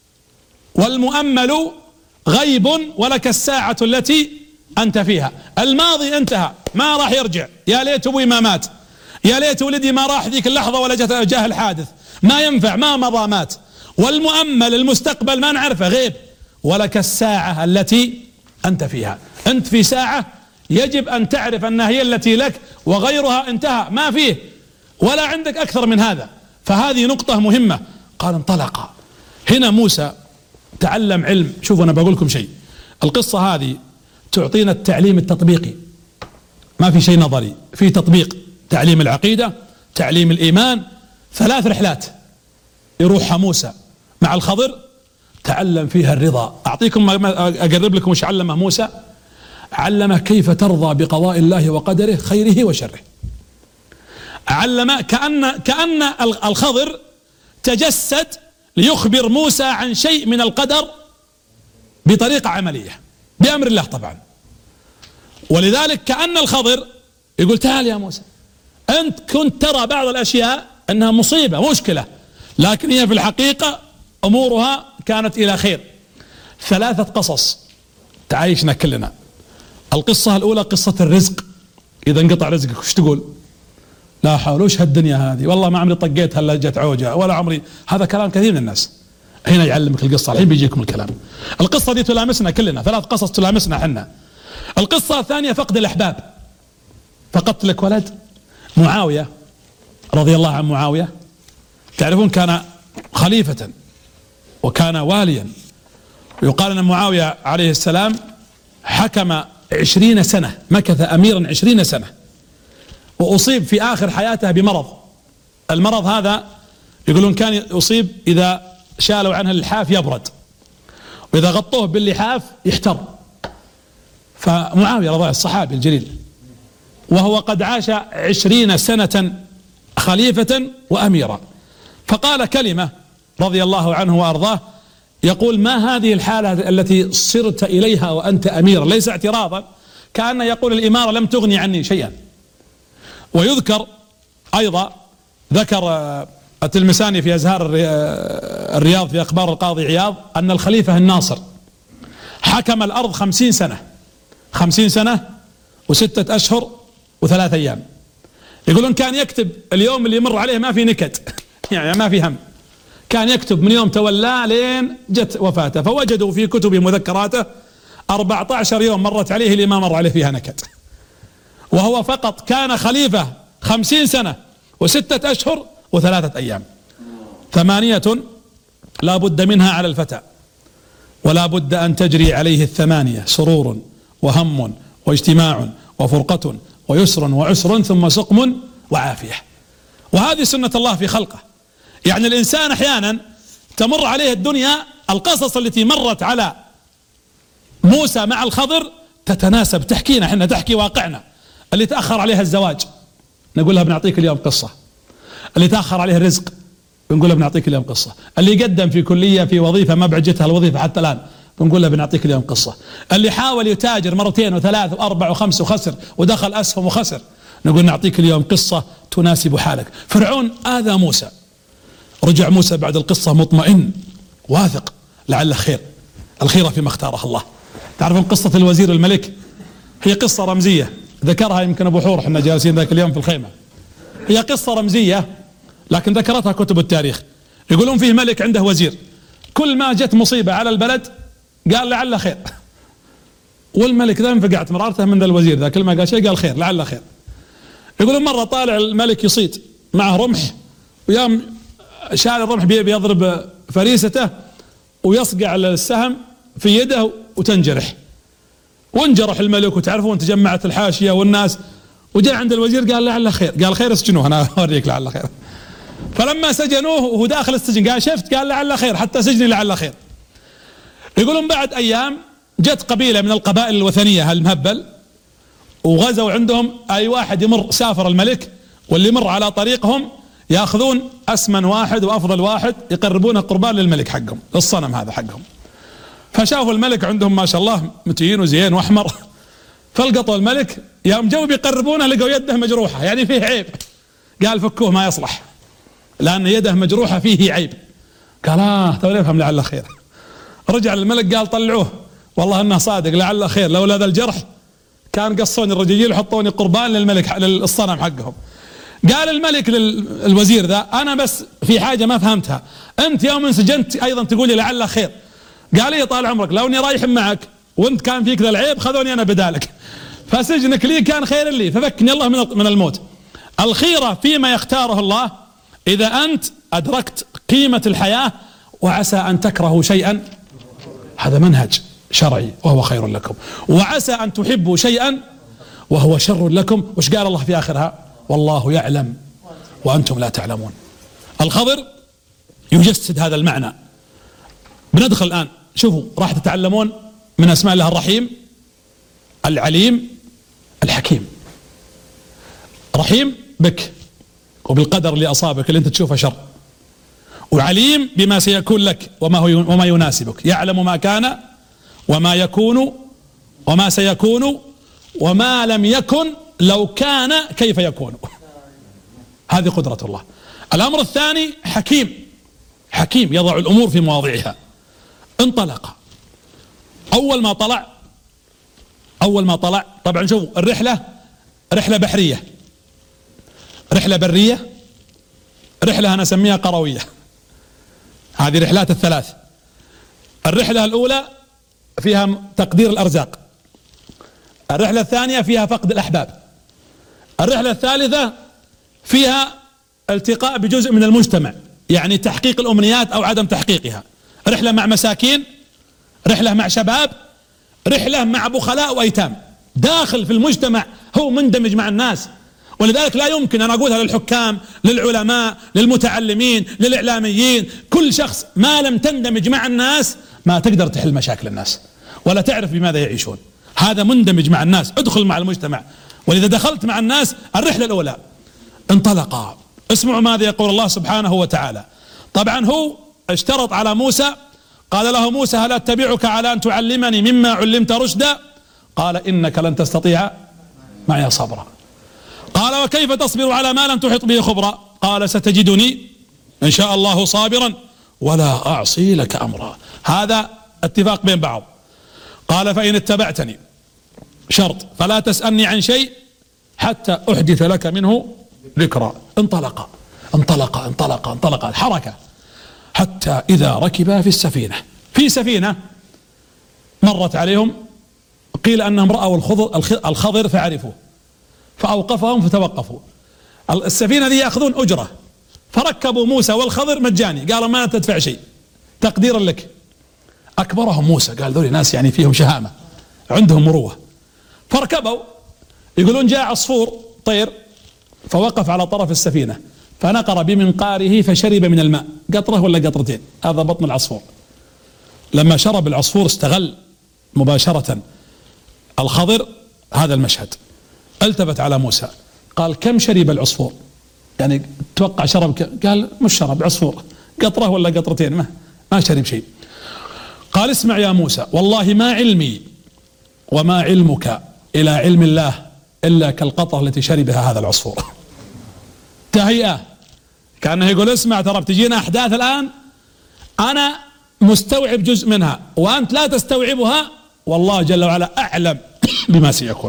والمؤمل غيب ولك الساعة التي أنت فيها. الماضي انتهى ما راح يرجع. يا ليت أبوي ما مات، يا ليت ولدي ما راح ذيك اللحظة ولا جاه الحادث، ما ينفع. ما مضى مات. والمؤمل المستقبل ما نعرفه، غيب. ولك الساعة التي أنت فيها. أنت في ساعة يجب أن تعرف أنها هي التي لك، وغيرها انتهى ما فيه. ولا عندك أكثر من هذا. فهذه نقطة مهمة. قال انطلق. هنا موسى تعلم علم. شوفوا أنا بقول لكم شيء، القصة هذه تعطينا التعليم التطبيقي، ما في شيء نظري، في تطبيق. تعليم العقيدة، تعليم الإيمان. 3 رحلات يروحها موسى مع الخضر تعلم فيها الرضا. أعطيكم أقرب لكم وش علمه موسى. علمه كيف ترضى بقضاء الله وقدره خيره وشره. علم كأن الخضر تجسد ليخبر موسى عن شيء من القدر بطريقة عملية بأمر الله طبعا. ولذلك كأن الخضر يقول تعال يا موسى، أنت كنت ترى بعض الأشياء أنها مصيبة مشكلة، لكن هي في الحقيقة أمورها كانت إلى خير. 3 قصص تعايشنا كلنا. القصة الأولى قصة الرزق. إذا انقطع رزقك وش تقول؟ لا حول، وش هالدنيا هذه، والله ما عمري طقيت هلا جت عوجة ولا عمري. هذا كلام كثير من الناس. هنا يعلمك القصة، الحين بيجيكم الكلام. القصة دي تلامسنا كلنا، 3 قصص تلامسنا احنا. القصة الثانية فقد الأحباب. فقدت لك ولد معاوية رضي الله عن معاوية، تعرفون كان خليفة وكان واليا. يقال أن معاوية عليه السلام حكم 20 سنة، مكث أميرا 20 سنة، وأصيب في آخر حياته بمرض. المرض هذا يقولون كان يصيب إذا شالوا عنه اللحاف يبرد، وإذا غطوه باللحاف يحتر. فمعاوية رضي الله الصحابي الجليل، وهو قد عاش 20 سنة خليفة وأميرا، فقال كلمة رضي الله عنه وأرضاه، يقول ما هذه الحالة التي صرت إليها وأنت أمير؟ ليس اعتراضا، كأن يقول الإمارة لم تغني عني شيئا. ويذكر أيضا، ذكر التلمساني في أزهار الرياض في أخبار القاضي عياض، أن الخليفة الناصر حكم الأرض 50 سنة، 50 سنة و6 أشهر و3 أيام. يقولون كان يكتب اليوم اللي يمر عليه ما في نكد، يعني ما في هم، كان يكتب من يوم تولاه لين جت وفاته. فوجدوا في كتب مذكراته 14 يوم مرت عليه اللي ما مر عليه فيها نكد، وهو فقط كان خليفة 50 سنة و6 أشهر و3 أيام. 8 لا بد منها على الفتى، ولا بد أن تجري عليه 8: سرور وهم واجتماع وفرقة ويسر وعسر ثم سقم وعافية. وهذه سنة الله في خلقه. يعني الإنسان أحيانا تمر عليه الدنيا، القصص التي مرت على موسى مع الخضر تتناسب، تحكينا احنا، تحكي واقعنا. اللي تأخر عليها الزواج نقول لها بنعطيك اليوم قصة. اللي تأخر عليه الرزق بنقول له بنعطيك اليوم قصة. اللي قدم في كلية في وظيفة ما بعجتها الوظيفة حتى الآن بنقول له بنعطيك اليوم قصة. اللي حاول يتاجر 2 و3 و4 و5 وخسر ودخل أسهم وخسر نقول نعطيك اليوم قصة تناسب حالك. فرعون آذى موسى، رجع موسى بعد القصة مطمئن واثق لعل خير، الخير فيما اختاره الله. تعرفون قصة الوزير الملك هي قصة رمزية، ذكرها يمكن أبو حور، احنا جالسين ذاك اليوم في الخيمة. هي قصة رمزية لكن ذكرتها كتب التاريخ. يقولون فيه ملك عنده وزير، كل ما جت مصيبة على البلد قال لعل خير، والملك ذا انفقعت مرارته من ذا الوزير ذا، كل ما قال شيء قال خير لعل خير. يقولون مرة طالع الملك يصيد معه رمح، ويام شال الرمح بيضرب فريسته ويصقع السهم في يده وتنجرح، وانجرح الملك. وتعرفون تجمعت الحاشية والناس، وجاء عند الوزير قال لعل خير، قال خير اسجنوه انا اوريك لعل خير. فلما سجنوه وهو داخل السجن قال شفت، قال لعل خير، حتى سجني لعل خير. يقولون بعد ايام جت قبيلة من القبائل الوثنية المهبل، وغزوا عندهم اي واحد يمر، سافر الملك واللي يمر على طريقهم ياخذون اسمن واحد وافضل واحد يقربونه قربان للملك حقهم، للصنم هذا حقهم. فشافوا الملك عندهم ما شاء الله متين وزين واحمر، فلقطوا الملك يوم جو بيقربونه لقوا يده مجروحة، يعني فيه عيب. قال فكوه ما يصلح لأن يده مجروحة فيه عيب. قال تو يفهم لعل خير. رجع للملك قال طلعوه، والله انه صادق لعل خير، لولا ذا الجرح كان قصوني الرجيل وحطوني قربان للملك للصنم حقهم. قال الملك للوزير ذا انا بس في حاجة ما فهمتها، انت يوم انسجنت ايضا تقولي لعل خير. قال لي طال عمرك لو اني رايح معك وانت كان فيك ذا العيب خذوني انا بدالك، فسجنك لي كان خير لي، ففكني الله من الموت. الخيرة فيما يختاره الله إذا أنت أدركت قيمة الحياة، وعسى أن تكرهوا شيئا، هذا منهج شرعي وهو خير لكم، وعسى أن تحبوا شيئا وهو شر لكم. وش قال الله في آخرها؟ والله يعلم وأنتم لا تعلمون. الخضر يجسد هذا المعنى. بندخل الآن، شوفوا راح تتعلمون من أسماء الله الرحيم، العليم، الحكيم. رحيم بك وبالقدر اللي أصابك اللي أنت تشوفه شر، وعليم بما سيكون لك وما يناسبك، يعلم ما كان وما يكون وما سيكون وما لم يكن لو كان كيف يكون. هذه قدرة الله. الأمر الثاني حكيم، حكيم يضع الأمور في مواضعها. انطلق، أول ما طلع طبعا شوفوا الرحلة رحلة بحرية، رحلة برية، رحلة أنا أسميها قروية. هذه رحلات الثلاث. الرحلة الأولى فيها تقدير الأرزاق، الرحلة الثانية فيها فقد الأحباب، الرحلة الثالثة فيها التقاء بجزء من المجتمع، يعني تحقيق الأمنيات أو عدم تحقيقها. رحلة مع مساكين، رحلة مع شباب، رحلة مع بخلاء وأيتام. داخل في المجتمع، هو مندمج مع الناس. ولذلك لا يمكن، أنا أقولها للحكام، للعلماء، للمتعلمين، للإعلاميين، كل شخص ما لم تندمج مع الناس ما تقدر تحل مشاكل الناس ولا تعرف بماذا يعيشون. هذا مندمج مع الناس، ادخل مع المجتمع. ولذا دخلت مع الناس. الرحلة الأولى انطلقا. اسمعوا ماذا يقول الله سبحانه وتعالى. طبعا هو اشترط على موسى، قال له موسى هل أتبعك على أن تعلمني مما علمت رشدا؟ قال إنك لن تستطيع معي صبرا. قال وكيف تصبر على ما لم تحط به خبرا؟ قال ستجدني إن شاء الله صابرا ولا أعصي لك أمرا. هذا اتفاق بين بعض. قال فإن اتبعتني، شرط، فلا تسألني عن شيء حتى أحدث لك منه ذكرى. انطلق انطلق انطلق انطلق الحركة حتى إذا ركبا في السفينة. في سفينة مرت عليهم، قيل أنهم رأوا الخضر فعرفوا فأوقفهم فتوقفوا. السفينة دي يأخذون أجرة، فركبوا موسى والخضر مجاني، قالوا ما تدفع شيء تقديرا لك. أكبرهم موسى، قال ذولي ناس يعني فيهم شهامة، عندهم مروة. فركبوا، يقولون جاء عصفور طير فوقف على طرف السفينة فنقر بمنقاره فشرب من الماء، قطرة ولا قطرتين، هذا بطن العصفور. لما شرب العصفور استغل مباشرة الخضر هذا المشهد، التفت على موسى قال كم شرب العصفور؟ يعني توقع شرب قال مش شرب عصفور، قطرة ولا قطرتين، ما شرب شيء. قال اسمع يا موسى والله ما علمي وما علمك إلى علم الله إلا كالقطرة التي شربها هذا العصفور. تهيئة، كأنه يقول اسمع ترى بتجينا أحداث الآن أنا مستوعب جزء منها وأنت لا تستوعبها، والله جل وعلا أعلم بما سيكون.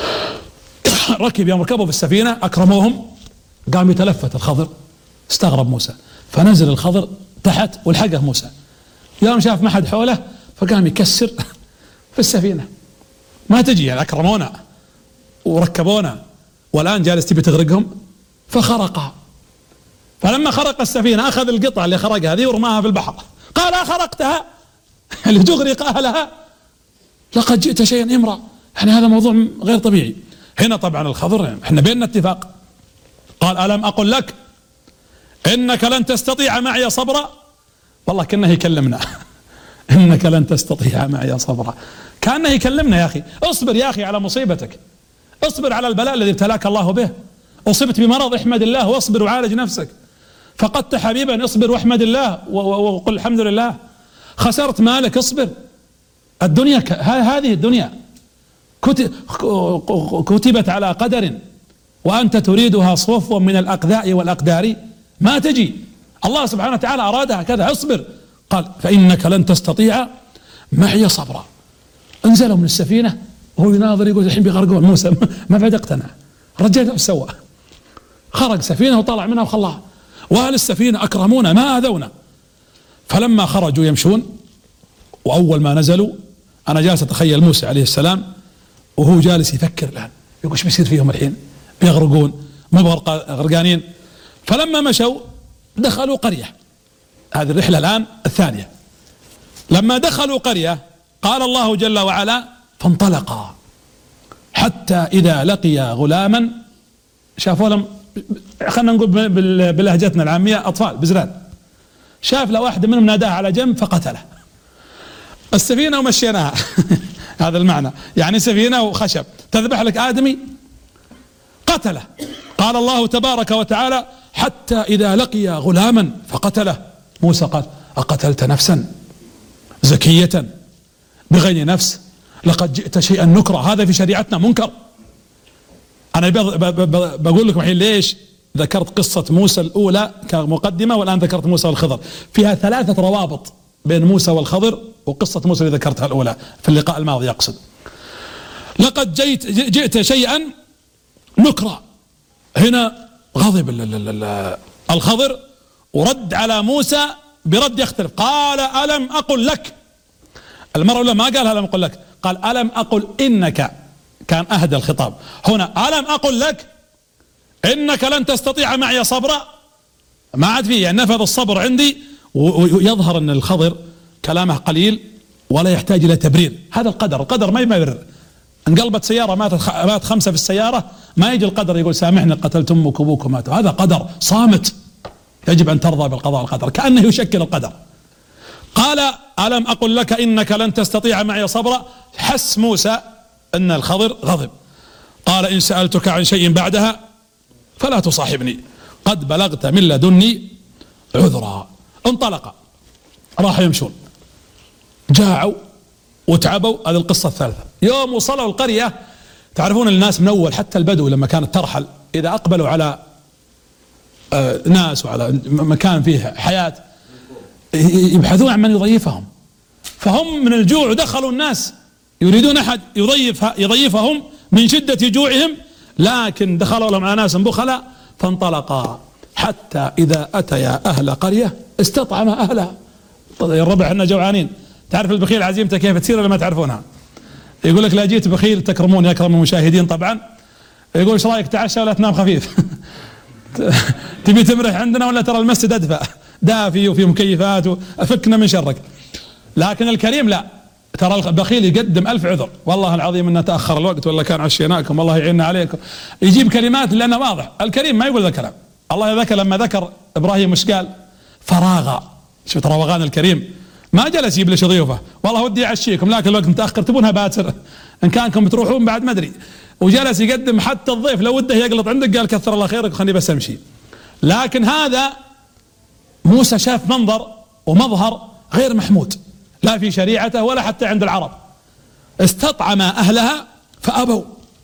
ركب، يوم ركبوا في السفينة أكرموهم، قام يتلفت الخضر، استغرب موسى فنزل الخضر تحت والحقه موسى. يوم شاف ما حد حوله فقام يكسر في السفينة. ما تجي يعني أكرمونا وركبونا والآن جالس تبي تغرقهم. فخرقها، فلما خرق السفينة أخذ القطعة اللي خرقها هذه ورماها في البحر. قال أخرقتها اللي تغرق أهلها؟ لقد جئت شيئا إمرا. يعني هذا موضوع غير طبيعي. هنا طبعا الخضر يعني احنا بيننا اتفاق. قال ألم أقل لك إنك لن تستطيع معي صبرا؟ والله كأنه يكلمنا إنك لن تستطيع معي صبرا، كأنه يكلمنا يا أخي. اصبر يا أخي على مصيبتك، اصبر على البلاء الذي ابتلاك الله به. أصبت بمرض احمد الله واصبر وعالج نفسك. فقدت حبيبا اصبر واحمد الله وقل الحمد لله. خسرت مالك اصبر. الدنيا هذه الدنيا كتبت على قدر وأنت تريدها صفوا من الأقذاء والأقدار ما تجي. الله سبحانه وتعالى أرادها كذا. اصبر. قال فإنك لن تستطيع معي صبرا. انزلوا من السفينة وهو يناظر يقول الحين بيغرقون موسى ما بعد اقتنع. رجال سوى خرج سفينة وطلع منها وخلاها. وأهل السفينة أكرمونا ما آذونا. فلما خرجوا يمشون وأول ما نزلوا أنا جالس أتخيل موسى عليه السلام وهو جالس يفكر الآن، يقول ايش بيصير فيهم الحين؟ بيغرقون مو غرقانين. فلما مشوا دخلوا قرية، هذه الرحلة الآن الثانية. لما دخلوا قرية قال الله جل وعلا فانطلقا حتى إذا لقيا غلاما، شافوا لهم، خلنا نقول بلهجتنا العامية أطفال بزران، شاف له واحد منهم ناداه على جنب فقتله. السفينة ومشيناها هذا المعنى، يعني سفينة وخشب تذبح لك آدمي، قتله. قال الله تبارك وتعالى حتى إذا لقي غلاما فقتله. موسى قال أقتلت نفسا زكية بغير نفس لقد جئت شيئا نكرا، هذا في شريعتنا منكر. أنا بقول لكم الحين ليش ذكرت قصة موسى الأولى كمقدمة والآن ذكرت موسى والخضر، فيها 3 روابط بين موسى والخضر وقصة موسى اللي ذكرتها الأولى في اللقاء الماضي. يقصد لقد جئت شيئا نكرا، هنا غضب الخضر ورد على موسى برد يختلف. قال ألم أقل لك، المرة الأولى ما قال ألم أقل لك، قال ألم أقل إنك، كان أهدى الخطاب. هنا ألم أقل لك إنك لن تستطيع معي صبرا، ما عاد فيه، يعني نفذ الصبر عندي. ويظهر أن الخضر كلامه قليل ولا يحتاج إلى تبرير. هذا القدر ما يبرر. انقلبت سيارة مات 5 في السيارة، ما يجي القدر يقول سامحني قتلت أمك وأبوك وماتوا، هذا قدر صامت، يجب أن ترضى بالقضاء والقدر، كأنه يشكل القدر. قال ألم أقل لك إنك لن تستطيع معي صبرا، حس موسى أن الخضر غضب. قال إن سألتك عن شيء بعدها فلا تصاحبني قد بلغت من لدني عذرا. انطلق، راحوا يمشون، جاعوا وتعبوا. هذه القصة الثالثة. يوم وصلوا القرية، تعرفون الناس من أول حتى البدو لما كانت ترحل إذا أقبلوا على ناس وعلى مكان فيه حياة يبحثون عن من يضيفهم، فهم من الجوع دخلوا الناس يريدون أحد يضيفهم من شدة جوعهم، لكن دخلوا لهم على ناس بخلاء. فانطلقا حتى إذا أتيا أهل قرية استطعما أهلها. الربع احنا جوعانين. تعرف البخيل عزيمته كيف تصير ولا ما تعرفونها؟ يقول لك لا جيت بخيل تكرمون، يكرم المشاهدين طبعا. يقول ايش رايك تعشى ولا تنام خفيف؟ تبي تمرح عندنا ولا ترى المسجد أدفأ دافي وفي مكيفات وأفكنا من شرك. لكن الكريم لا، ترى البخيل يقدم 1000 عذر، والله العظيم انه تأخر الوقت ولا كان عشيناكم، والله يعيننا عليكم، يجيب كلمات لأنه واضح. الكريم ما يقول ذا الكلام. الله ذكر لما ذكر إبراهيم وش قال؟ فراغا. شوف روغان الكريم، ما جلس يبلش ضيوفه، والله ودي أعشيكم لكن الوقت متأخر تبونها باتر، إن كانكم بتروحون بعد ما أدري. وجلس يقدم حتى الضيف لو وده يقلط عندك قال كثر الله خيرك خليني بس أمشي. لكن هذا موسى شاف منظر ومظهر غير محمود لا في شريعته ولا حتى عند العرب. استطعم أهلها فأبوا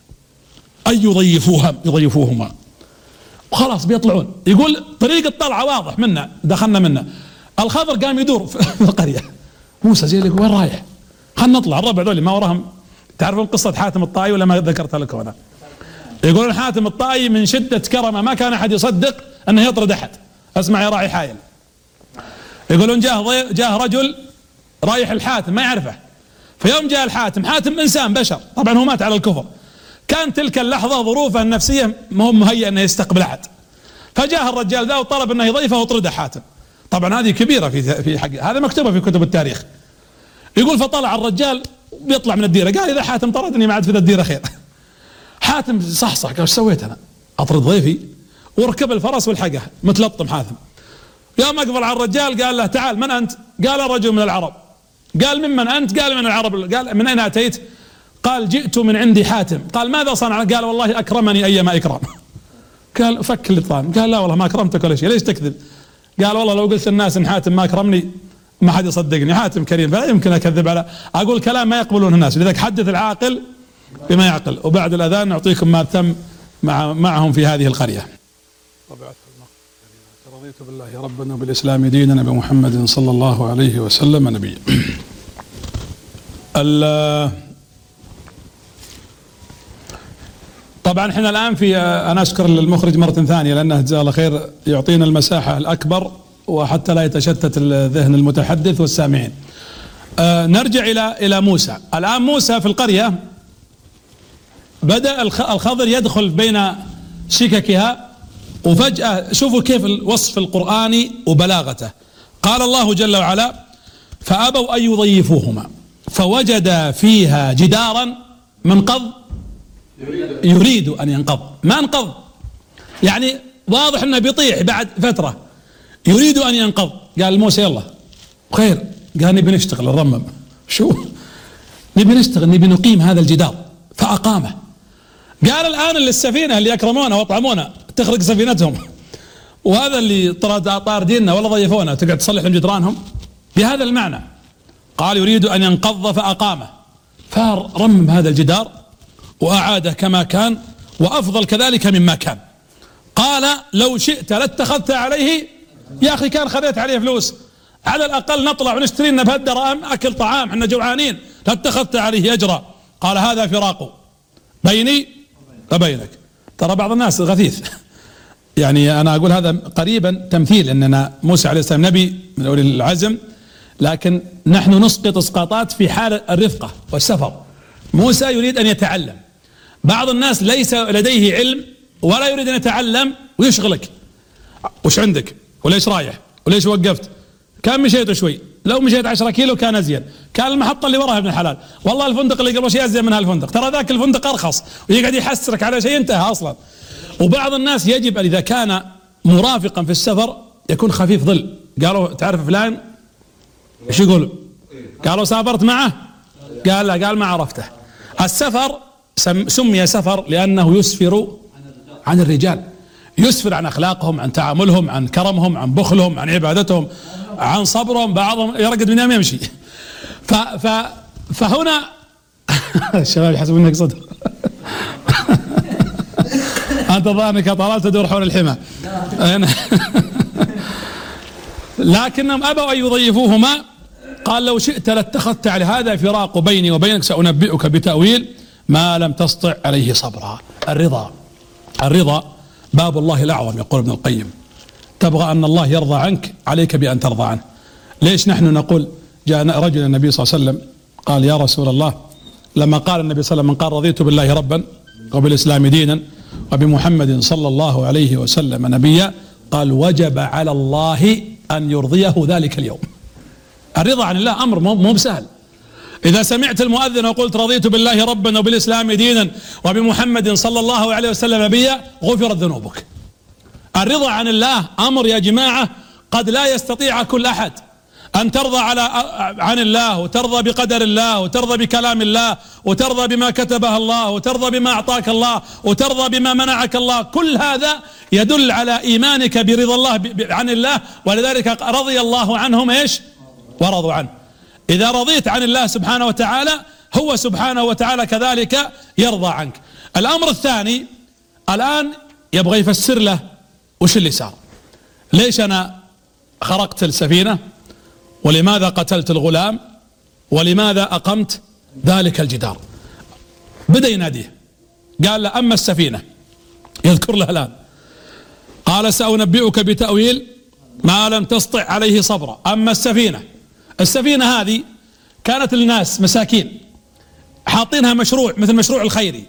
أن يضيفوهما وخلاص بيطلعون. يقول طريق الطلعة واضح منا، دخلنا منا. الخضر قام يدور في القرية. موسى زي اللي وين رايح؟ خلنا نطلع. الربع ذولي ما وراهم. تعرفون قصة حاتم الطائي ولا ما ذكرتها لكم أنا؟ يقولون حاتم الطائي من شدة كرمه ما كان أحد يصدق أنه يطرد أحد. اسمع يا راعي حايل. يقولون جاه رجل رايح الحاتم ما يعرفه، فيوم جاء الحاتم، حاتم إنسان بشر طبعا هو مات على الكفر، كان تلك اللحظة ظروفه النفسية ما هو مهيئ أنه يستقبل أحد، فجاء الرجال ذا وطلب أنه يضيفه وطرده حاتم. طبعا هذه كبيرة في حق، هذا مكتوبة في كتب التاريخ. يقول فطلع الرجال بيطلع من الديرة، قال إذا حاتم طردني ما عاد في الديرة خير. حاتم صحصح قال ايش سويت أنا؟ أطرد ضيفي؟ وركب الفرس والحقه متلطم حاتم. يوم أقبل على الرجال قال له تعال من أنت؟ قال رجل من العرب. قال ممن أنت؟ قال من العرب. قال من أين أتيت؟ قال جئت من عندي حاتم. قال ماذا صنع؟ قال والله أكرمني أيما إكرام. قال فك اللطام. قال لا والله ما أكرمتك ولا شيء، ليش تكذب؟ قال والله لو قلت الناس إن حاتم ما أكرمني ما حد يصدقني، حاتم كريم فلا يمكن أكذب على أقول كلام ما يقبلون الناس، لذلك حدث العاقل بما يعقل. وبعد الأذان نعطيكم ما تم معهم في هذه القرية. رضيت بالله ربنا وبالإسلام ديننا بمحمد صلى الله عليه وسلم نبيا. طبعا احنا الآن في أنا أشكر المخرج مرة ثانية لأنه جزاه الله خير يعطينا المساحة الأكبر وحتى لا يتشتت الذهن المتحدث والسامعين. نرجع إلى موسى. الآن موسى في القرية بدأ الخضر يدخل بين سككها. وفجأة شوفوا كيف الوصف القرآني وبلاغته. قال الله جل وعلا: فأبوا أن يضيفوهما فوجدا فيها جدارا منقض يريد أن ينقض. ما انقض، يعني واضح أنه بيطيح بعد فترة، يريد أن ينقض. قال موسى: يلا خير. قال: نبي نشتغل نرمم. شو نبي نشتغل؟ نبي نقيم هذا الجدار. فأقامه. قال: الآن اللي السفينة اللي يكرمونه ويطعمونه تخرق سفينتهم، وهذا اللي طار ديننا ولا ضيفونا تقعد تصلح لهم جدرانهم بهذا المعنى. قال: يريد أن ينقض فأقامه. فرمم هذا الجدار وأعاده كما كان، وأفضل كذلك مما كان. قال: لو شئت لاتخذت عليه، يا أخي كان خذيت عليه فلوس، على الأقل نطلع ونشتري لنا بهالدراهم أكل طعام، احنا جوعانين، لاتخذت عليه أجرا. قال: هذا فراق بيني وبينك. ترى بعض الناس غثيث، يعني أنا أقول هذا قريبا تمثيل، أننا موسى عليه السلام نبي من أولي العزم، لكن نحن نسقط اسقاطات في حال الرفقة والسفر. موسى يريد أن يتعلم، بعض الناس ليس لديه علم ولا يريد أن يتعلم ويشغلك. وش عندك؟ وليش رايح؟ وليش وقفت؟ كان مشيت شوي، لو مشيت 10 كيلو كان أزين، كان المحطة اللي وراها ابن الحلال، والله الفندق اللي قبل شيء أزين من هالفندق، ترى ذاك الفندق أرخص، ويقعد يحسرك على شيء انتهى أصلا. وبعض الناس يجب أن إذا كان مرافقا في السفر يكون خفيف ظل. قالوا: تعرف فلان؟ ايش يقول؟ قالوا: سافرت معه؟ قال: لا. قال: ما عرفته. السفر سمي سفر لأنه يسفر عن الرجال، يسفر عن أخلاقهم، عن تعاملهم، عن كرمهم، عن بخلهم، عن عبادتهم، عن صبرهم. بعضهم يرقد من يوم يمشي. فهنا الشباب يحسبون انك صدق. أنت ظانك طلال تدور حول الحمى. لكنهم أبوا أن يضيفوهما. قال: لو شئت لاتخذت على هذا فراق بيني وبينك، سأنبئك بتأويل ما لم تستطع عليه صبرا. الرضا باب الله الأعظم، يقول ابن القيم. تبغى أن الله يرضى عنك، عليك بأن ترضى عنه. ليش نحن نقول؟ جاء رجل النبي صلى الله عليه وسلم قال: يا رسول الله، لما قال النبي صلى الله عليه وسلم: من قال رضيت بالله ربا وبالإسلام دينا وبمحمد صلى الله عليه وسلم نبيا، قال: وجب على الله أن يرضيه ذلك اليوم. الرضا عن الله أمر مو بسهل. إذا سمعت المؤذن وقلت: رضيت بالله ربا وبالإسلام دينا وبمحمد صلى الله عليه وسلم نبيا، غفرت ذنوبك. الرضا عن الله أمر يا جماعة قد لا يستطيع كل أحد. أن ترضى عن الله، وترضى بقدر الله، وترضى بكلام الله، وترضى بما كتبه الله، وترضى بما أعطاك الله، وترضى بما منعك الله، كل هذا يدل على إيمانك برضا الله عن الله. ولذلك رضي الله عنهم إيش؟ ورضوا عنه. إذا رضيت عن الله سبحانه وتعالى، هو سبحانه وتعالى كذلك يرضى عنك. الأمر الثاني الآن يبغى يفسر له وش اللي صار، ليش أنا خرقت السفينة، ولماذا قتلت الغلام، ولماذا أقمت ذلك الجدار. بدأ يناديه، قال له: أما السفينة، يذكر له الآن، قال: سأنبئك بتأويل ما لم تستطع عليه صبرا. أما السفينة هذه كانت الناس مساكين حاطينها مشروع مثل مشروع الخيري،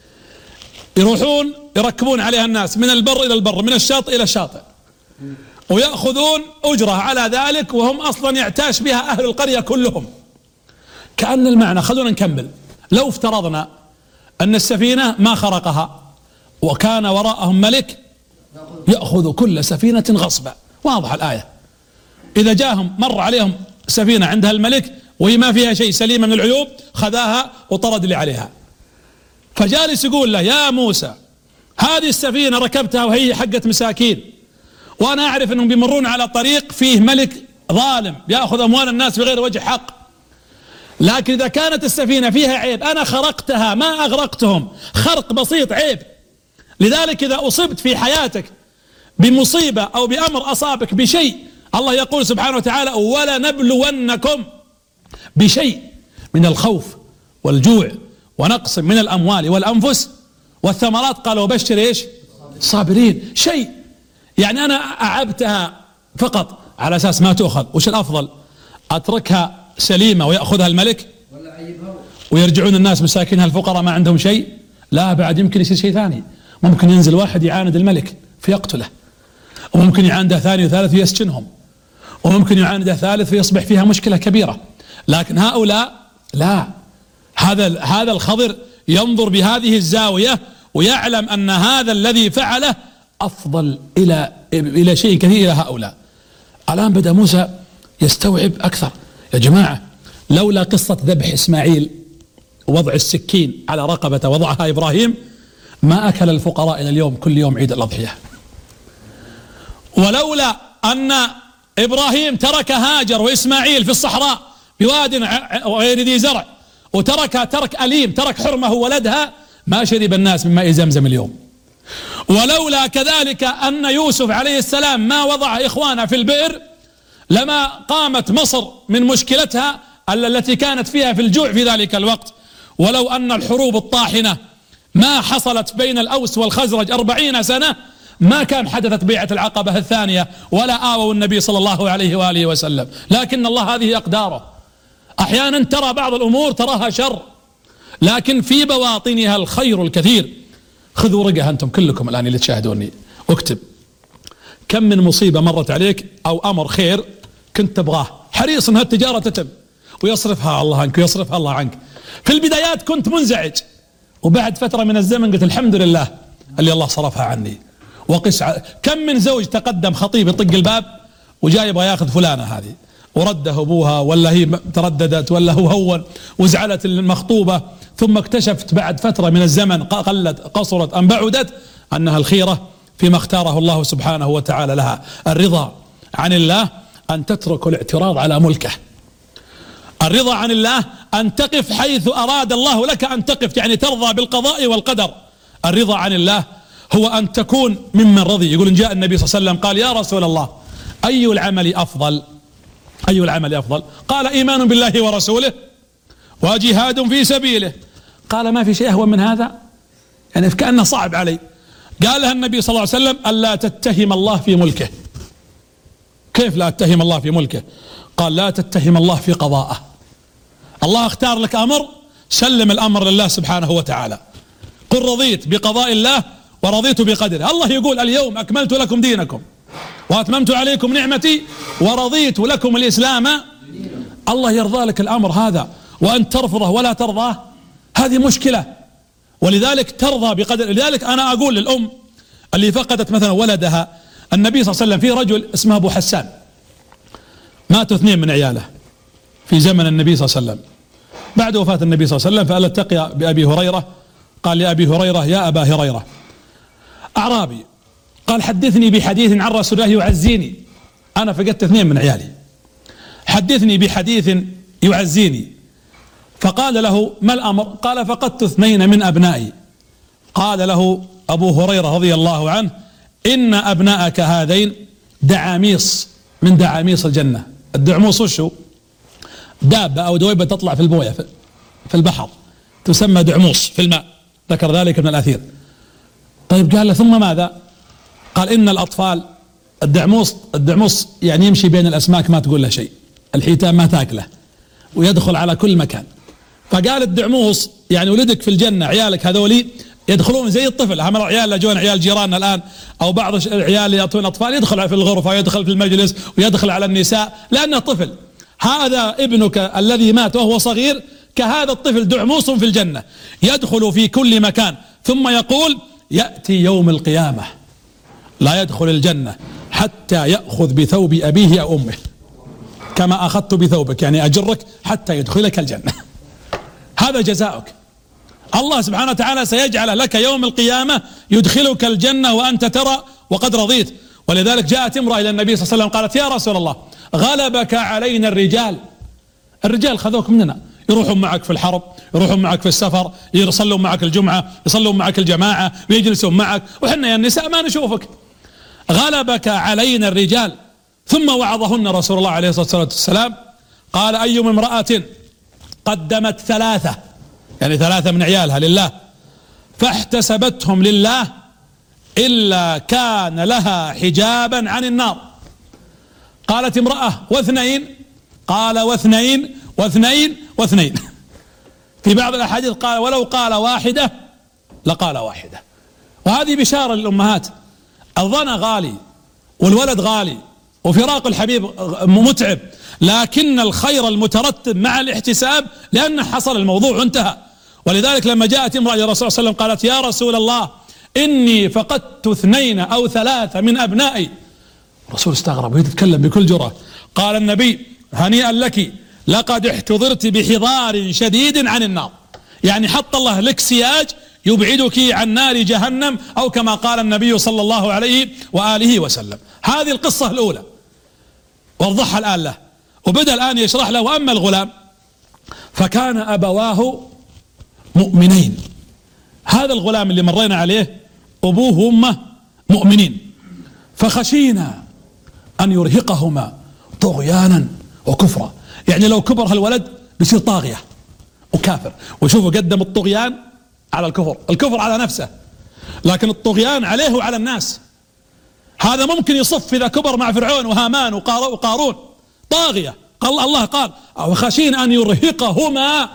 يروحون يركبون عليها الناس من البر إلى البر، من الشاطئ إلى الشاطئ، ويأخذون أجرة على ذلك، وهم أصلا يعتاش بها أهل القرية كلهم. كأن المعنى، خلونا نكمل، لو افترضنا أن السفينة ما خرقها وكان وراءهم ملك يأخذ كل سفينة غصبا، واضح الآية. إذا جاهم مر عليهم سفينة عندها الملك وهي ما فيها شيء، سليمة من العيوب، خذاها وطرد اللي عليها. فجالس يقول له: يا موسى، هذه السفينة ركبتها وهي حقت مساكين، وأنا أعرف أنهم بيمرون على طريق فيه ملك ظالم يأخذ أموال الناس بغير وجه حق، لكن إذا كانت السفينة فيها عيب أنا خرقتها ما أغرقتهم، خرق بسيط عيب. لذلك إذا أصبت في حياتك بمصيبة أو بأمر أصابك بشيء، الله يقول سبحانه وتعالى: ولنبلونكم بشيء من الخوف والجوع ونقص من الأموال والأنفس والثمرات. قال: وبشر إيش؟ صابرين. شيء يعني أنا أعبتها فقط على أساس ما تأخذ، وش الأفضل؟ أتركها سليمة ويأخذها الملك ويرجعون الناس مساكينها الفقراء ما عندهم شيء؟ لا، بعد يمكن يصير شيء ثاني. ممكن ينزل واحد يعاند الملك فيقتله، وممكن يعانده ثاني وثالث فيسجنهم، وممكن يعانده ثالث فيصبح فيها مشكلة كبيرة. لكن هؤلاء لا، هذا الخضر ينظر بهذه الزاوية ويعلم أن هذا الذي فعله أفضل إلى شيء كثير إلى هؤلاء. الآن بدأ موسى يستوعب أكثر. يا جماعة، لولا قصة ذبح إسماعيل ووضع السكين على رقبة وضعها إبراهيم ما أكل الفقراء إلى اليوم كل يوم عيد الأضحية. ولولا أن إبراهيم ترك هاجر وإسماعيل في الصحراء بواد غير ذي زرع ترك أليم، ترك حرمه ولدها، ما شرب الناس من ماء زمزم اليوم. ولولا كذلك أن يوسف عليه السلام ما وضع إخوانه في البئر لما قامت مصر من مشكلتها التي كانت فيها في الجوع في ذلك الوقت. ولو أن الحروب الطاحنة ما حصلت بين الأوس والخزرج 40 سنة ما كان حدثت بيعة العقبة الثانية ولا آووا النبي صلى الله عليه وآله وسلم. لكن الله هذه أقداره، أحيانا ترى بعض الأمور تراها شر لكن في بواطنها الخير الكثير. خذوا ورقة أنتم كلكم الآن اللي تشاهدوني، واكتب كم من مصيبة مرت عليك أو أمر خير كنت تبغاه، حريص أن هالتجارة تتم ويصرفها الله عنك ويصرفها الله عنك. في البدايات كنت منزعج، وبعد فترة من الزمن قلت الحمد لله اللي الله صرفها عني. وقس كم من زوج تقدم خطيب يطق الباب وجاي يبغى ياخذ فلانة هذه ورده أبوها ولا هي ترددت ولا هو هون وزعلت المخطوبة، ثم اكتشفت بعد فترة من الزمن قلت قصرت أم بعدت أنها الخيرة فيما اختاره الله سبحانه وتعالى لها. الرضا عن الله أن تترك الاعتراض على ملكه. الرضا عن الله أن تقف حيث أراد الله لك أن تقف، يعني ترضى بالقضاء والقدر. الرضا عن الله هو أن تكون ممن رضي. يقول إن جاء النبي صلى الله عليه وسلم قال يا رسول الله أي العمل أفضل؟ أي العمل أفضل؟ قال إيمان بالله ورسوله وجهاد في سبيله. قال ما في شيء أهون من هذا؟ يعني كأنه صعب علي. قال لها النبي صلى الله عليه وسلم ألا تتهم الله في ملكه. كيف لا أتهم الله في ملكه؟ قال لا تتهم الله في قضاءه. الله اختار لك أمر، سلم الأمر لله سبحانه وتعالى. قل رضيت بقضاء الله ورضيت بقدره. الله يقول اليوم أكملت لكم دينكم وأتممت عليكم نعمتي ورضيت لكم الإسلام. الله يرضى لك الأمر هذا، وأن ترفضه ولا ترضاه هذه مشكلة. ولذلك ترضى بقدر. لذلك أنا أقول للأم اللي فقدت مثلا ولدها، النبي صلى الله عليه وسلم في رجل اسمه أبو حسان ماتوا 2 من عياله في زمن النبي صلى الله عليه وسلم. بعد وفاة النبي صلى الله عليه وسلم فقال التقي بأبي هريرة، قال لأبي هريرة يا أبا هريرة أعرابي قال حدثني بحديث عن رسول الله يعزيني، أنا فقدت 2 من عيالي، حدثني بحديث يعزيني. فقال له ما الأمر؟ قال فقدت 2 من أبنائي. قال له أبو هريرة رضي الله عنه إن أبناءك هذين دعاميص من دعاميص الجنة. الدعموس وشو؟ دابة أو دويبة تطلع في الموية في البحر تسمى دعموس في الماء، ذكر ذلك ابن الأثير. طيب قال له ثم ماذا؟ قال إن الأطفال الدعموس يعني يمشي بين الأسماك ما تقول له شيء، الحيتان ما تاكله ويدخل على كل مكان. فقال الدعموس يعني ولدك في الجنة عيالك هذولي يدخلون زي الطفل. هم العيال اللي عيال جيراننا الآن أو بعض العيال يأتون أطفال يدخل في الغرفة ويدخل في المجلس ويدخل على النساء لأنه طفل. هذا ابنك الذي مات وهو صغير كهذا الطفل دعموس في الجنة يدخل في كل مكان. ثم يقول يأتي يوم القيامة لا يدخل الجنة حتى يأخذ بثوب أبيه أو أمه كما أخذت بثوبك، يعني أجرك حتى يدخلك الجنة. هذا جزاؤك. الله سبحانه وتعالى سيجعل لك يوم القيامة يدخلك الجنة وأنت ترى وقد رضيت. ولذلك جاءت امرأة إلى النبي صلى الله عليه وسلم قالت يا رسول الله غلبك علينا الرجال خذوك مننا، يروحون معك في الحرب، يروحون معك في السفر، يصلون معك الجمعة، يصلون معك الجماعة ويجلسون معك، وحنا يا النساء ما نشوفك. غلبك علينا الرجال. ثم وعظهن رسول الله عليه الصلاة والسلام قال أيما امرأة قدمت 3 يعني 3 من عيالها لله فاحتسبتهم لله إلا كان لها حجابا عن النار. قالت امرأة و2، قال و2 في بعض الأحاديث قال ولو قال 1 لقال 1. وهذه بشارة للأمهات. الظن غالي والولد غالي وفراق الحبيب متعب، لكن الخير المترتب مع الاحتساب، لأن حصل الموضوع وانتهى. ولذلك لما جاءت امرأة إلى الرسول صلى الله عليه وسلم قالت: يا رسول الله إني فقدت 2 أو 3 من أبنائي. الرسول استغرب وهي تتكلم بكل جرأة. قال النبي: هنيئا لك، لقد احتضرت بحضار شديد عن النار. يعني حط الله لك سياج يبعدك عن نار جهنم، أو كما قال النبي صلى الله عليه وآله وسلم. هذه القصة الأولى وضحها الآن له، وبدأ الآن يشرح له. وأما الغلام فكان أبواه مؤمنين. هذا الغلام اللي مرينا عليه أبوه وأمه مؤمنين، فخشينا أن يرهقهما طغيانا وكفرا. يعني لو كبر هالولد بيصير طاغية وكافر. وشوفوا قدم الطغيان على الكفر على نفسه، لكن الطغيان عليه وعلى الناس. هذا ممكن يصف إذا كبر مع فرعون وهامان وقارون طاغية. قال الله قال: وخشينا أن يرهقهما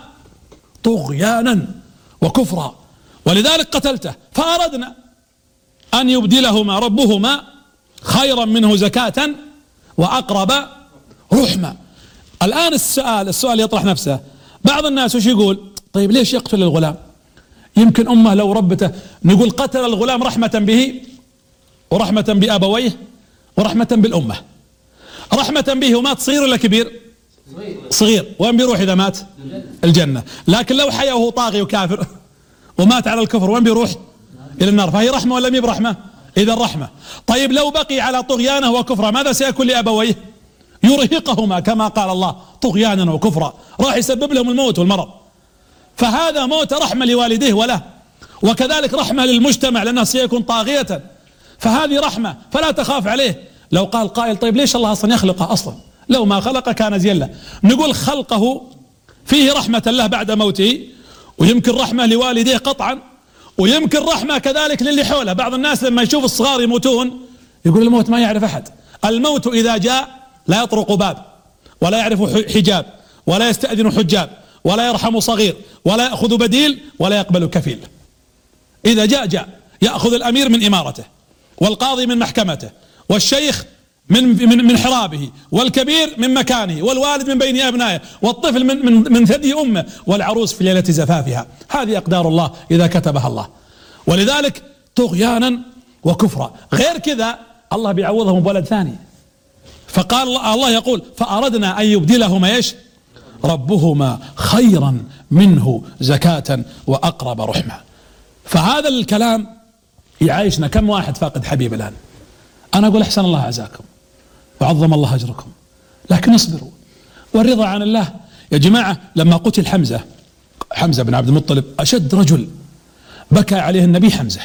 طغيانا وكفرا ولذلك قتلته، فأردنا أن يبدلهما ربهما خيرا منه زكاة وأقرب رحمة. الآن السؤال يطرح نفسه. بعض الناس وش يقول؟ طيب ليش يقتل الغلام؟ يمكن أمه لو ربته. نقول قتل الغلام رحمة به ورحمة بأبويه ورحمة بالأمة. رحمة به ومات صغير ولا كبير؟ صغير. وين بيروح إذا مات؟ الجنة. لكن لو حيا وهو طاغي وكافر ومات على الكفر وين بيروح؟ إلى النار. فهي رحمة ولا مي برحمة؟ إذا رحمة. طيب لو بقي على طغيانه وكفره ماذا سيكون لأبويه؟ يرهقهما كما قال الله طغيانا وكفرا، راح يسبب لهم الموت والمرض. فهذا موت رحمة لوالديه وله، وكذلك رحمة للمجتمع لأنه سيكون طاغية. فهذه رحمة، فلا تخاف عليه. لو قال قائل: طيب ليش الله أصلا يخلقه؟ أصلا لو ما خلقه كان زين. نقول خلقه فيه رحمة له بعد موته، ويمكن رحمة لوالديه قطعا، ويمكن رحمة كذلك للي حوله. بعض الناس لما يشوف الصغار يموتون يقول: الموت ما يعرف أحد. الموت إذا جاء لا يطرق باب ولا يعرف حجاب ولا يستأذن حجاب ولا يرحم صغير ولا يأخذ بديل ولا يقبل كفيل. إذا جاء يأخذ الأمير من إمارته، والقاضي من محكمته، والشيخ من حرابه، والكبير من مكانه، والوالد من بين أبنائه، والطفل من ثدي أمه، والعروس في ليلة زفافها. هذه أقدار الله إذا كتبها الله. ولذلك طغيانا وكفرا. غير كذا الله بيعوضهم بولد ثاني. فقال الله يقول: فأردنا أن يبدلهما ايش؟ ربهما خيرا منه زكاة وأقرب رحمة. فهذا الكلام يعيشنا. كم واحد فاقد حبيب الآن؟ أنا أقول: أحسن الله عزاكم وعظم الله أجركم، لكن اصبروا. والرضا عن الله يا جماعة. لما قتل حمزة بن عبد المطلب، أشد رجل بكى عليه النبي حمزة.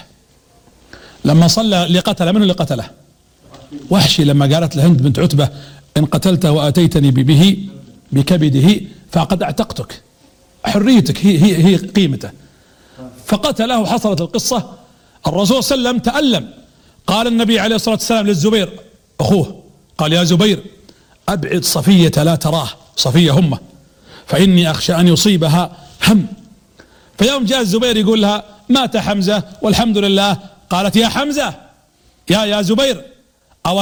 لما صلى اللي قتله، من اللي قتله؟ وحشي. لما قالت له هند بنت عتبة: إن قتلته وأتيتني به بكبده فقد اعتقتك، حريتك هي قيمته. فقتله. حصلت القصة. الرسول صلى الله عليه وسلم تألم. قال النبي عليه الصلاة والسلام للزبير أخوه، قال: يا زبير أبعد صفية لا تراه، صفية همه، فإني أخشى أن يصيبها هم. فيوم جاء الزبير يقول لها: مات حمزة والحمد لله. قالت: يا حمزة، يا زبير، أو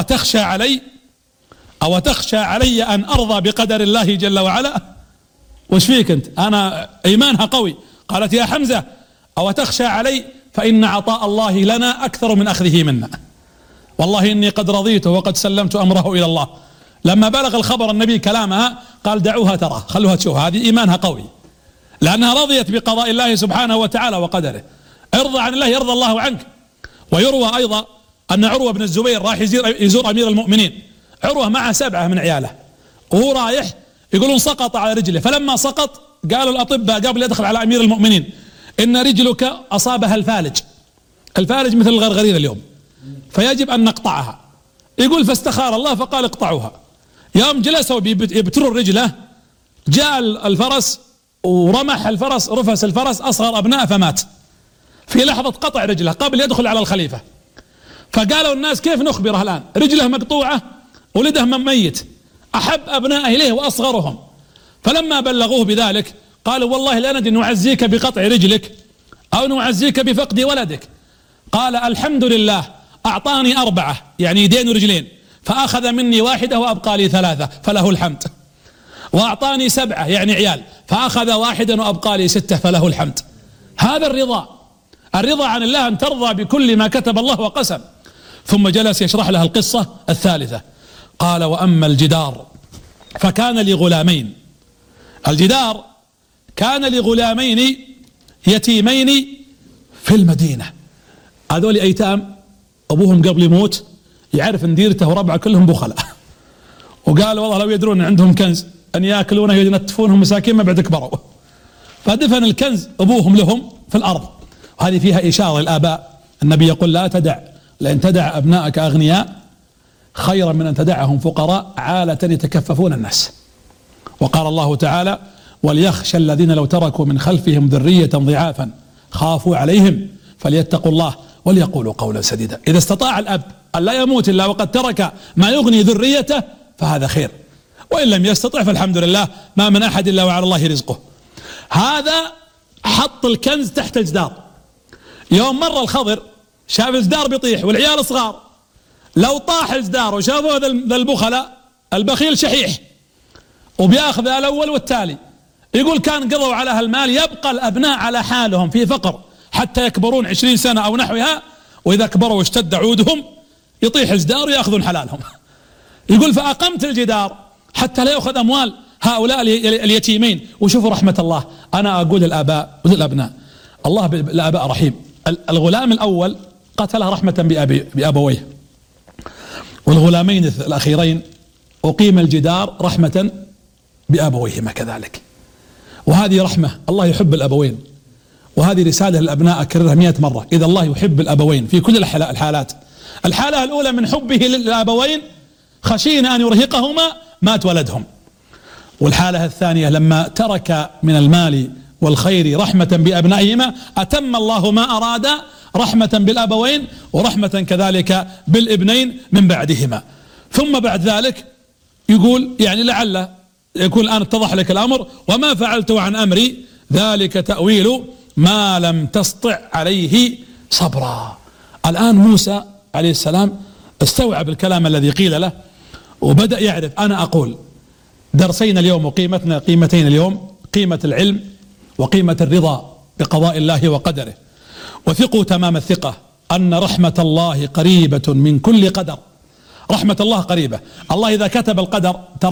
تخشى علي أن أرضى بقدر الله جل وعلا؟ وش فيك أنت؟ أنا إيمانها قوي. قالت: يا حمزة، أو تخشى علي فإن عطاء الله لنا أكثر من أخذه منا، والله إني قد رضيته وقد سلمت أمره إلى الله. لما بلغ الخبر النبي كلامها قال: دعوها ترى، خلوها تشوف. هذه إيمانها قوي لأنها رضيت بقضاء الله سبحانه وتعالى وقدره. ارضى عن الله يرضى الله عنك. ويروى أيضا أن عروة بن الزبير راح يزور أمير المؤمنين. عروة مع 7 من عياله، وهو رايح يقولون سقط على رجله. فلما سقط قالوا الأطباء قبل يدخل على أمير المؤمنين: إن رجلك أصابها الفالج مثل الغرغرين اليوم، فيجب أن نقطعها. يقول: فاستخار الله فقال: اقطعوها. يوم جلسوا يبتروا الرجلة، جاء الفرس ورمح الفرس، رفس الفرس أصغر أبناء فمات في لحظة قطع رجله قبل يدخل على الخليفة. فقالوا الناس: كيف نخبره الآن؟ رجله مقطوعة، ولده ميت، أحب أبنائه إليه وأصغرهم. فلما بلغوه بذلك قالوا: والله لا ندري نعزيك بقطع رجلك أو نعزيك بفقد ولدك. قال الحمد لله أعطاني 4 يعني يدين ورجلين فأخذ مني 1 وأبقى لي 3 فله الحمد، وأعطاني 7 يعني عيال فأخذ 1 وأبقى لي 6 فله الحمد. هذا الرضا عن الله أن ترضى بكل ما كتب الله وقسم. ثم جلس يشرح لها القصة الثالثة. قال وأما الجدار فكان لغلامين، الجدار كان لغلامين يتيمين في المدينة، هذول أيتام أبوهم قبل يموت يعرف ان ديرته وربعه كلهم بخلاء، وقال والله لو يدرون عندهم كنز أن يأكلونه ينتفونهم مساكين ما بعد كبروا، فدفن الكنز أبوهم لهم في الأرض. وهذه فيها إشارة للآباء، النبي يقول لا تدع، لأن تدع أبنائك أغنياء خيرا من أن تدعهم فقراء عالة يتكففون الناس. وقال الله تعالى وليخشى الذين لو تركوا من خلفهم ذرية ضعافا خافوا عليهم فليتقوا الله وليقولوا قولا سديدا. إذا استطاع الأب أن لا يموت إلا وقد ترك ما يغني ذريته فهذا خير، وإن لم يستطع فالحمد لله، ما من أحد إلا وعلى الله رزقه. هذا حط الكنز تحت الجدار، يوم مر الخضر شاف الجدار بيطيح والعيال صغار، لو طاح الجدار وشافوه ذا البخلاء البخيل شحيح وبياخذ الأول والتالي، يقول كان قضوا على هالمال يبقى الأبناء على حالهم في فقر حتى يكبرون 20 سنة أو نحوها، وإذا كبروا واشتد عودهم يطيح الجدار ويأخذون حلالهم. يقول فأقمت الجدار حتى لا يأخذ أموال هؤلاء اليتيمين. وشوفوا رحمة الله، أنا أقول للآباء وللأبناء، الله بالآباء رحيم. الغلام الأول قتله رحمة بأبويه، والغلامين الأخيرين أقيم الجدار رحمة بأبويهما كذلك. وهذه رحمة، الله يحب الأبوين، وهذه رسالة للأبناء أكررها 100 مرة. إذا الله يحب الأبوين في كل الحالات، الحالة الأولى من حبه للأبوين خشينا أن يرهقهما مات ولدهم، والحالة الثانية لما ترك من المال والخير رحمة بأبنائهما أتم الله ما أراد رحمة بالأبوين ورحمة كذلك بالابنين من بعدهما. ثم بعد ذلك يقول يعني لعل يكون الآن اتضح لك الأمر، وما فعلت عن أمري ذلك تأويل ما لم تسطع عليه صبرا. الآن موسى عليه السلام استوعب الكلام الذي قيل له وبدأ يعرف. أنا أقول درسين اليوم وقيمتنا قيمتين اليوم، قيمة العلم وقيمة الرضا بقضاء الله وقدره. وثقوا تمام الثقة أن رحمة الله قريبة من كل قدر، رحمة الله قريبة. الله إذا كتب القدر، ترى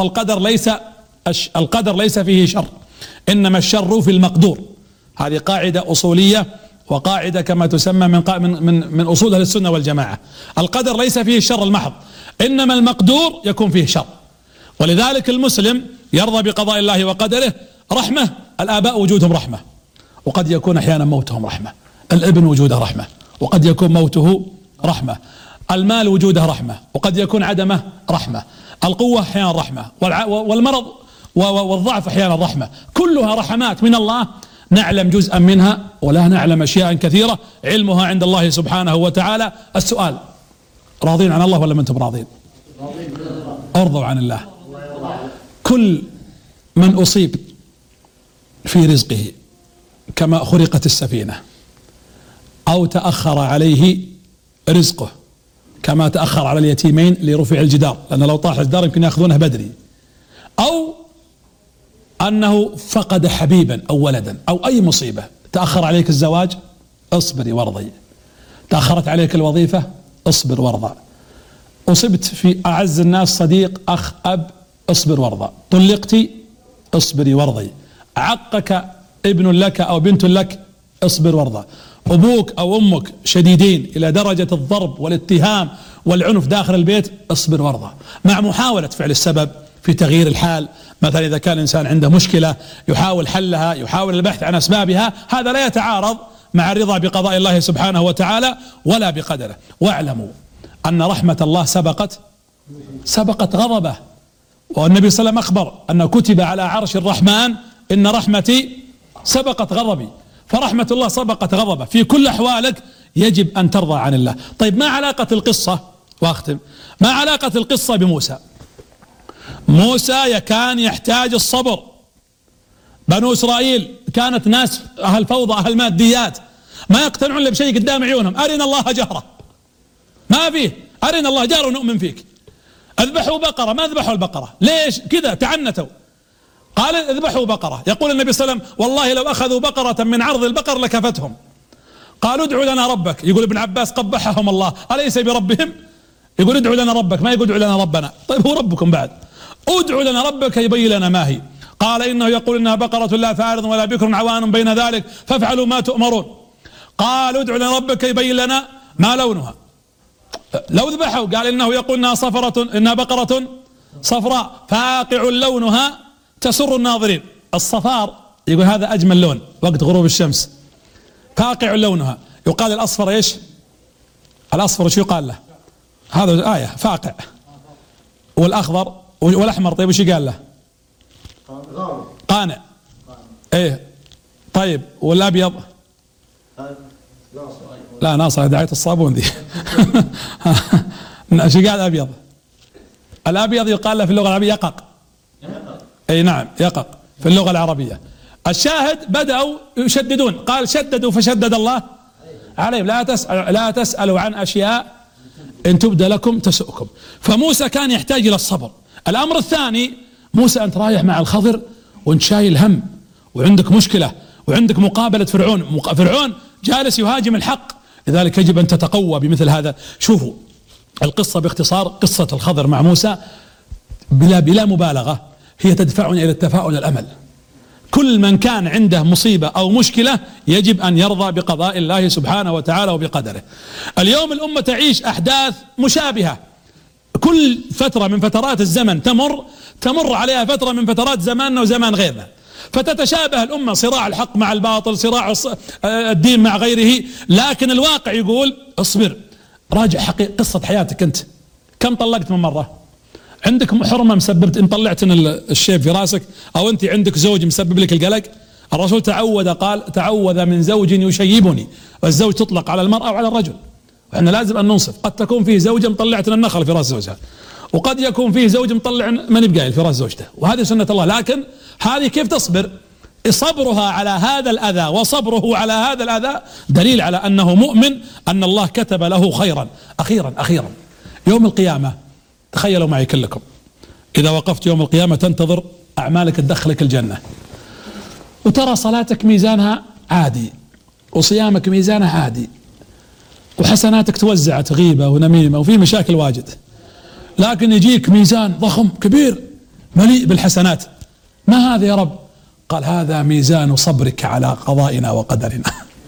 القدر ليس فيه شر، إنما الشر في المقدور. هذه قاعدة أصولية وقاعدة كما تسمى من أصول أهل السنة والجماعة. القدر ليس فيه الشر المحض، إنما المقدور يكون فيه شر. ولذلك المسلم يرضى بقضاء الله وقدره. رحمة، الآباء وجودهم رحمة، وقد يكون أحيانا موتهم رحمة. الابن وجوده رحمة وقد يكون موته رحمة. المال وجوده رحمة وقد يكون عدمه رحمة. القوة أحيانا رحمة، والمرض والضعف أحيانا رحمة. كلها رحمات من الله، نعلم جزءا منها ولا نعلم أشياء كثيرة علمها عند الله سبحانه وتعالى. السؤال، راضين عن الله ولا ما أنتم راضين؟ ارضوا عن الله. كل من أصيب في رزقه كما خرقت السفينة، أو تأخر عليه رزقه كما تأخر على اليتيمين لرفع الجدار، لأن لو طاح الجدار يمكن يأخذونه بدري، أو أنه فقد حبيبا أو ولدا أو أي مصيبة، تأخر عليك الزواج اصبري وارضي، تأخرت عليك الوظيفة اصبر وارضى، أصبت في أعز الناس صديق أخ أب اصبر وارضى، طلقتي اصبري وارضي، عقك ابن لك أو بنت لك اصبر وارضى، أبوك أو أمك شديدين إلى درجة الضرب والاتهام والعنف داخل البيت اصبر وارضى، مع محاولة فعل السبب في تغيير الحال. مثلا إذا كان الإنسان عنده مشكلة يحاول حلها، يحاول البحث عن أسبابها، هذا لا يتعارض مع الرضا بقضاء الله سبحانه وتعالى ولا بقدره. واعلموا أن رحمة الله سبقت غضبه، والنبي صلى الله عليه وسلم أخبر أن كتب على عرش الرحمن إن رحمتي سبقت غضبي، فرحمة الله سبقت غضبه. في كل أحوالك يجب أن ترضى عن الله. طيب ما علاقة القصة، وأختم، ما علاقة القصة بموسى؟ موسى كان يحتاج الصبر، بنو إسرائيل كانت ناس أهل فوضى أهل ماديات، ما يقتنعون إلا بشيء قدام عيونهم. أرنا الله جهرة، ما فيه أرنا الله جهرة ونؤمن فيك. اذبحوا بقرة، ما ذبحوا البقرة، ليش كذا؟ تعنتوا. قال اذبحوا بقرة. يقول النبي صلى الله عليه وسلم والله لو أخذوا بقرة من عرض البقر لكفتهم. قالوا ادعوا لنا ربك. يقول ابن عباس قبحهم الله، أليس بربهم؟ يقول ادعوا لنا ربك، ما يقول ادعوا لنا ربنا. طيب هو ربكم بعد، ادعوا لنا ربك يبين لنا ما هي. قال إنه يقول إنها بقرة لا فارض ولا بكر عوان بين ذلك فافعلوا ما تؤمرون. قالوا ادعوا لنا ربك يبين لنا ما لونها. لو ذبحوا قال إنه يقول إنها صفرة، إنها بقرة صفراء فاقع لونها تسر الناظرين. الصفار يقول هذا أجمل لون وقت غروب الشمس، فاقع لونها. يقال الأصفر ايش؟ الأصفر شو يقال له؟ هذا آية فاقع. والأخضر والأحمر طيب وش قال له؟ قانع. ايه طيب والأبيض؟ لا ناصر دعاية الصابون دي. شو قال الأبيض؟ الأبيض يقال له في اللغة العربية يقق. اي نعم يقق في اللغة العربية. الشاهد بدأوا يشددون، قال شددوا فشدد الله عليهم. لا تسألوا عن أشياء إن تبد لكم تسؤكم. فموسى كان يحتاج إلى الصبر. الأمر الثاني، موسى أنت رايح مع الخضر وانت شايل هم وعندك مشكلة وعندك مقابلة فرعون، فرعون جالس يهاجم الحق، لذلك يجب أن تتقوى بمثل هذا. شوفوا القصة باختصار، قصة الخضر مع موسى بلا مبالغة هي تدفعني إلى التفاؤل الأمل. كل من كان عنده مصيبة أو مشكلة يجب أن يرضى بقضاء الله سبحانه وتعالى وبقدره. اليوم الأمة تعيش أحداث مشابهة، كل فترة من فترات الزمن تمر عليها فترة من فترات زماننا وزمان غيرنا، فتتشابه الأمة، صراع الحق مع الباطل، صراع الدين مع غيره. لكن الواقع يقول اصبر، راجع قصة حياتك. أنت كم طلقت من مرة؟ عندك حرمة مسببت إن طلعت الشيب في راسك، أو أنت عندك زوج مسبب لك القلق. الرسول قال تعوذ من زوج يشيبني. والزوج تطلق على المرأة وعلى الرجل، وإحنا لازم أن ننصف. قد تكون فيه زوجة مطلعة النخل في راس زوجها، وقد يكون فيه زوج مطلع من بقايل في راس زوجته، وهذه سنة الله. لكن هذه كيف تصبر؟ صبرها على هذا الأذى وصبره على هذا الأذى دليل على أنه مؤمن أن الله كتب له خيرا. أخيرا يوم القيامة، تخيلوا معي كلكم إذا وقفت يوم القيامة تنتظر أعمالك تدخلك الجنة، وترى صلاتك ميزانها عادي، وصيامك ميزانها عادي، وحسناتك توزعت غيبة ونميمة وفي مشاكل واجد، لكن يجيك ميزان ضخم كبير مليء بالحسنات. ما هذا يا رب؟ قال هذا ميزان صبرك على قضائنا وقدرنا.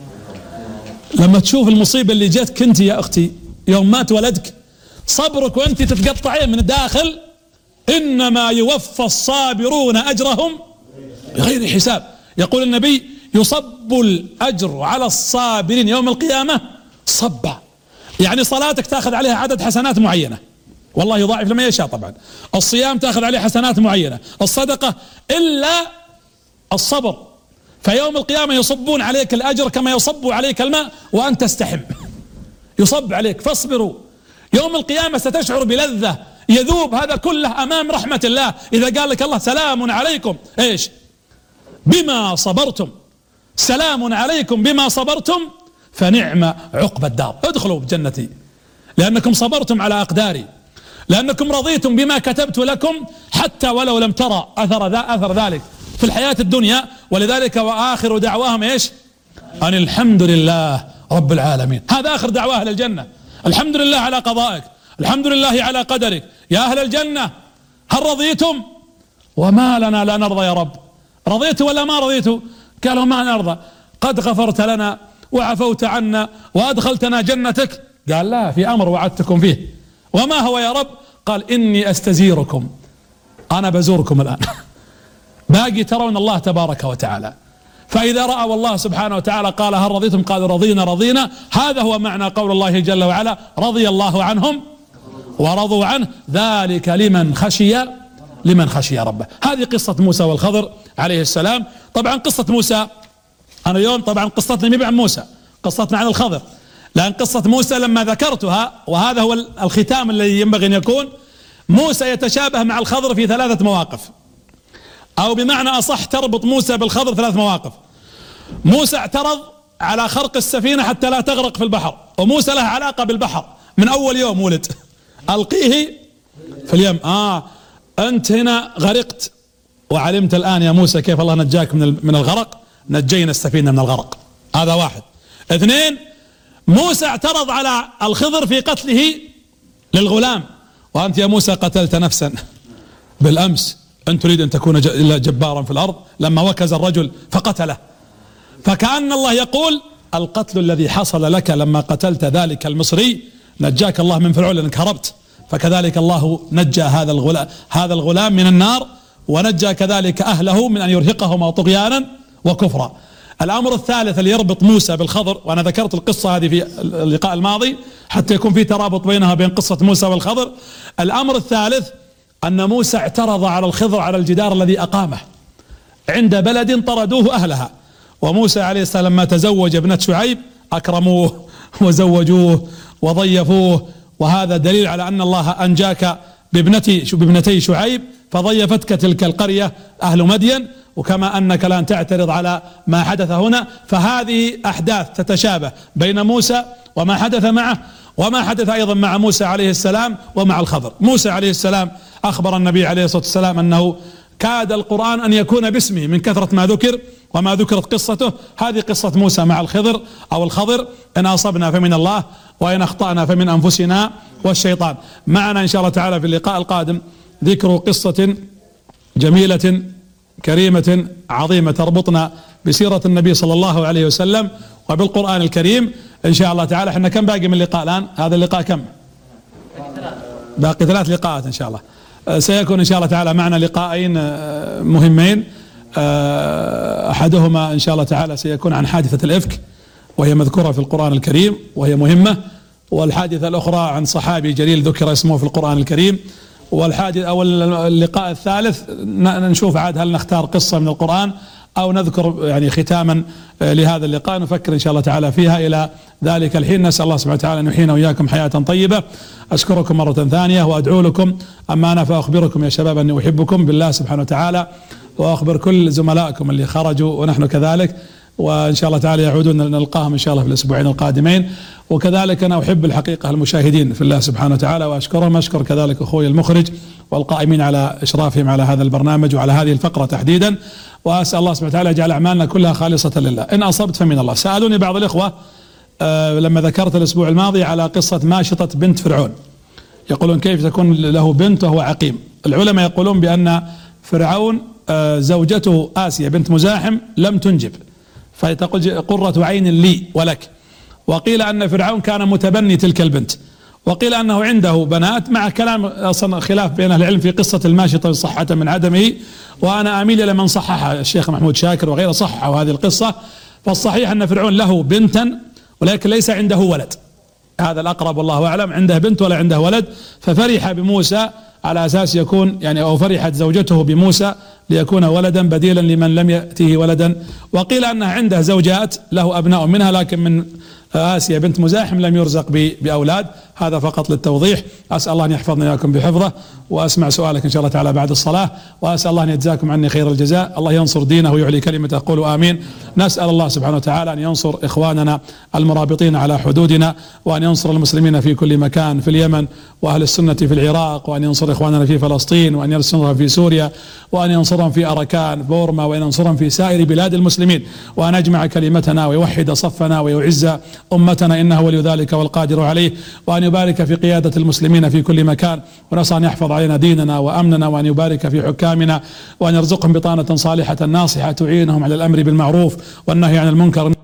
لما تشوف المصيبة اللي جاتك انت يا اختي يوم مات ولدك، صبرك وانت تتقطعين من الداخل، انما يوفى الصابرون اجرهم بغير حساب. يقول النبي يصب الاجر على الصابرين يوم القيامة صبا، يعني صلاتك تاخذ عليها عدد حسنات معينة، والله يضاعف لما يشاء طبعا. الصيام تاخذ عليه حسنات معينة، الصدقة، إلا الصبر. فيوم القيامة يصبون عليك الأجر كما يصب عليك الماء وأنت تستحم، يصب عليك. فاصبروا، يوم القيامة ستشعر بلذة يذوب هذا كله أمام رحمة الله. إذا قال لك الله سلام عليكم ايش؟ بما صبرتم، سلام عليكم بما صبرتم فنعم عقبى الدار، ادخلوا بجنتي لأنكم صبرتم على أقداري، لأنكم رضيتم بما كتبت لكم حتى ولو لم ترى أثر ذلك في الحياة الدنيا. ولذلك وآخر دعواهم ايش؟ أن الحمد لله رب العالمين. هذا آخر دعواه أهل الجنة، الحمد لله على قضائك، الحمد لله على قدرك يا أهل الجنة. هل رضيتم؟ وما لنا لا نرضى يا رب. رضيتوا ولا ما رضيتوا؟ قالوا ما نرضى. قد غفرت لنا وعفوت عنا وأدخلتنا جنتك. قال لا، في أمر وعدتكم فيه. وما هو يا رب؟ قال إني أستزيركم، أنا بزوركم الآن. باقي ترون الله تبارك وتعالى. فإذا رأوا الله سبحانه وتعالى قال هل رضيتم؟ قالوا رضينا. هذا هو معنى قول الله جل وعلا رضي الله عنهم ورضوا عنه ذلك لمن خشي ربه. هذه قصة موسى والخضر عليه السلام. طبعا قصة موسى أنا اليوم طبعا قصتنا مو عن موسى، قصتنا عن الخضر، لأن قصة موسى لما ذكرتها، وهذا هو الختام الذي ينبغي أن يكون، موسى يتشابه مع الخضر في 3 مواقف، أو بمعنى أصح تربط موسى بالخضر 3 مواقف. موسى اعترض على خرق السفينة حتى لا تغرق في البحر، وموسى له علاقة بالبحر من أول يوم ولد. ألقيه في اليم. أنت هنا غرقت، وعلمت الآن يا موسى كيف الله نجاك من الغرق، نجينا السفينة من الغرق. هذا واحد. اثنين، موسى اعترض على الخضر في قتله للغلام. وأنت يا موسى قتلت نفسا بالأمس، أن تريد أن تكون جبارا في الأرض، لما وكز الرجل فقتله. فكأن الله يقول القتل الذي حصل لك لما قتلت ذلك المصري نجاك الله من فرعون لأنك هربت، فكذلك الله نجى هذا الغلام من النار، ونجى كذلك أهله من أن يرهقهما طغيانا وكفرا. الأمر الثالث اللي يربط موسى بالخضر، وأنا ذكرت القصة هذه في اللقاء الماضي حتى يكون في ترابط بينها وبين قصة موسى والخضر. الأمر الثالث أن موسى اعترض على الخضر على الجدار الذي أقامه عند بلد طردوه أهلها، وموسى عليه السلام لما تزوج ابنة شعيب أكرموه وزوجوه وضيفوه، وهذا دليل على أن الله أنجاك بابنتي شعيب، فضيفتك تلك القرية أهل مدين. وكما أنك لن تعترض على ما حدث هنا، فهذه أحداث تتشابه بين موسى وما حدث معه، وما حدث أيضا مع موسى عليه السلام ومع الخضر. موسى عليه السلام أخبر النبي عليه الصلاة والسلام أنه كاد القرآن أن يكون باسمه من كثرة ما ذكر وما ذكرت قصته. هذه قصة موسى مع الخضر أو الخضر، إن أصبنا فمن الله وإن أخطأنا فمن أنفسنا والشيطان. معنا إن شاء الله تعالى في اللقاء القادم ذكر قصة جميلة كريمة عظيمة تربطنا بسيرة النبي صلى الله عليه وسلم وبالقرآن الكريم إن شاء الله تعالى. احنا كم باقي من اللقاء الآن؟ هذا اللقاء كم؟ باقي 3 لقاءات إن شاء الله. سيكون إن شاء الله تعالى معنا لقاءين مهمين. أحدهما إن شاء الله تعالى سيكون عن حادثة الإفك، وهي مذكورة في القرآن الكريم وهي مهمة، والحادثة الأخرى عن صحابي جليل ذكر اسمه في القرآن الكريم. والحادث أو اللقاء الثالث نشوف عاد هل نختار قصة من القرآن أو نذكر يعني ختاما لهذا اللقاء، نفكر إن شاء الله تعالى فيها. إلى ذلك الحين نسأل الله سبحانه وتعالى أن يحيينا وإياكم حياة طيبة. أشكركم مرة ثانية وأدعو لكم. أما أنا فأخبركم يا شباب أني أحبكم بالله سبحانه وتعالى، وأخبر كل زملائكم اللي خرجوا ونحن كذلك، وإن شاء الله تعالى يعودون نلقاهم إن شاء الله في الأسبوعين القادمين. وكذلك أنا أحب الحقيقة المشاهدين في الله سبحانه وتعالى وأشكرهم. أشكر كذلك أخوي المخرج والقائمين على إشرافهم على هذا البرنامج وعلى هذه الفقرة تحديدا، وأسأل الله سبحانه وتعالى يجعل أعمالنا كلها خالصة لله. إن أصبت فمن الله. سألوني بعض الإخوة لما ذكرت الأسبوع الماضي على قصة ماشطة بنت فرعون، يقولون كيف تكون له بنت وهو عقيم. العلماء يقولون بأن فرعون زوجته آسيا بنت مزاحم لم تنجب، فتقول قرة عين لي ولك. وقيل أن فرعون كان متبني تلك البنت، وقيل أنه عنده بنات، مع كلام أصلا خلاف بين أهل العلم في قصة الماشطة صحة من عدمه، وأنا أميل إلى من صححها الشيخ محمود شاكر وغيره صححوا هذه القصة. فالصحيح أن فرعون له بنتا ولكن ليس عنده ولد، هذا الأقرب والله أعلم، عنده بنت ولا عنده ولد. ففرح بموسى على أساس يكون يعني أو فرحت زوجته بموسى ليكون ولدا بديلا لمن لم يأتيه ولدا. وقيل أنه عنده زوجات له أبناء منها، لكن من آسيا بنت مزاحم لم يرزق بأولاد. هذا فقط للتوضيح. أسأل الله أن يحفظنا إياكم بحفظه، وأسمع سؤالك إن شاء الله تعالى بعد الصلاة، وأسأل الله أن يجزاكم عني خير الجزاء. الله ينصر دينه ويعلي كلمته، قولوا آمين. نسأل الله سبحانه وتعالى أن ينصر إخواننا المرابطين على حدودنا، وأن ينصر المسلمين في كل مكان في اليمن، وأهل السنة في العراق، وأن ينصر إخواننا في فلسطين، وأن ينصرهم في سوريا، وأن ينصرهم في أركان بورما، وأن ينصرهم في سائر بلاد المسلمين، وأن يجمع كلمتنا ويوحد صفنا ويعز أمتنا، إنه ولي ذلك والقادر عليه. وأن يبارك في قيادة المسلمين في كل مكان، ونسأل أن يحفظ علينا ديننا وأمننا، وأن يبارك في حكامنا، وأن يرزقهم بطانة صالحة ناصحة تعينهم على الأمر بالمعروف والنهي عن المنكر.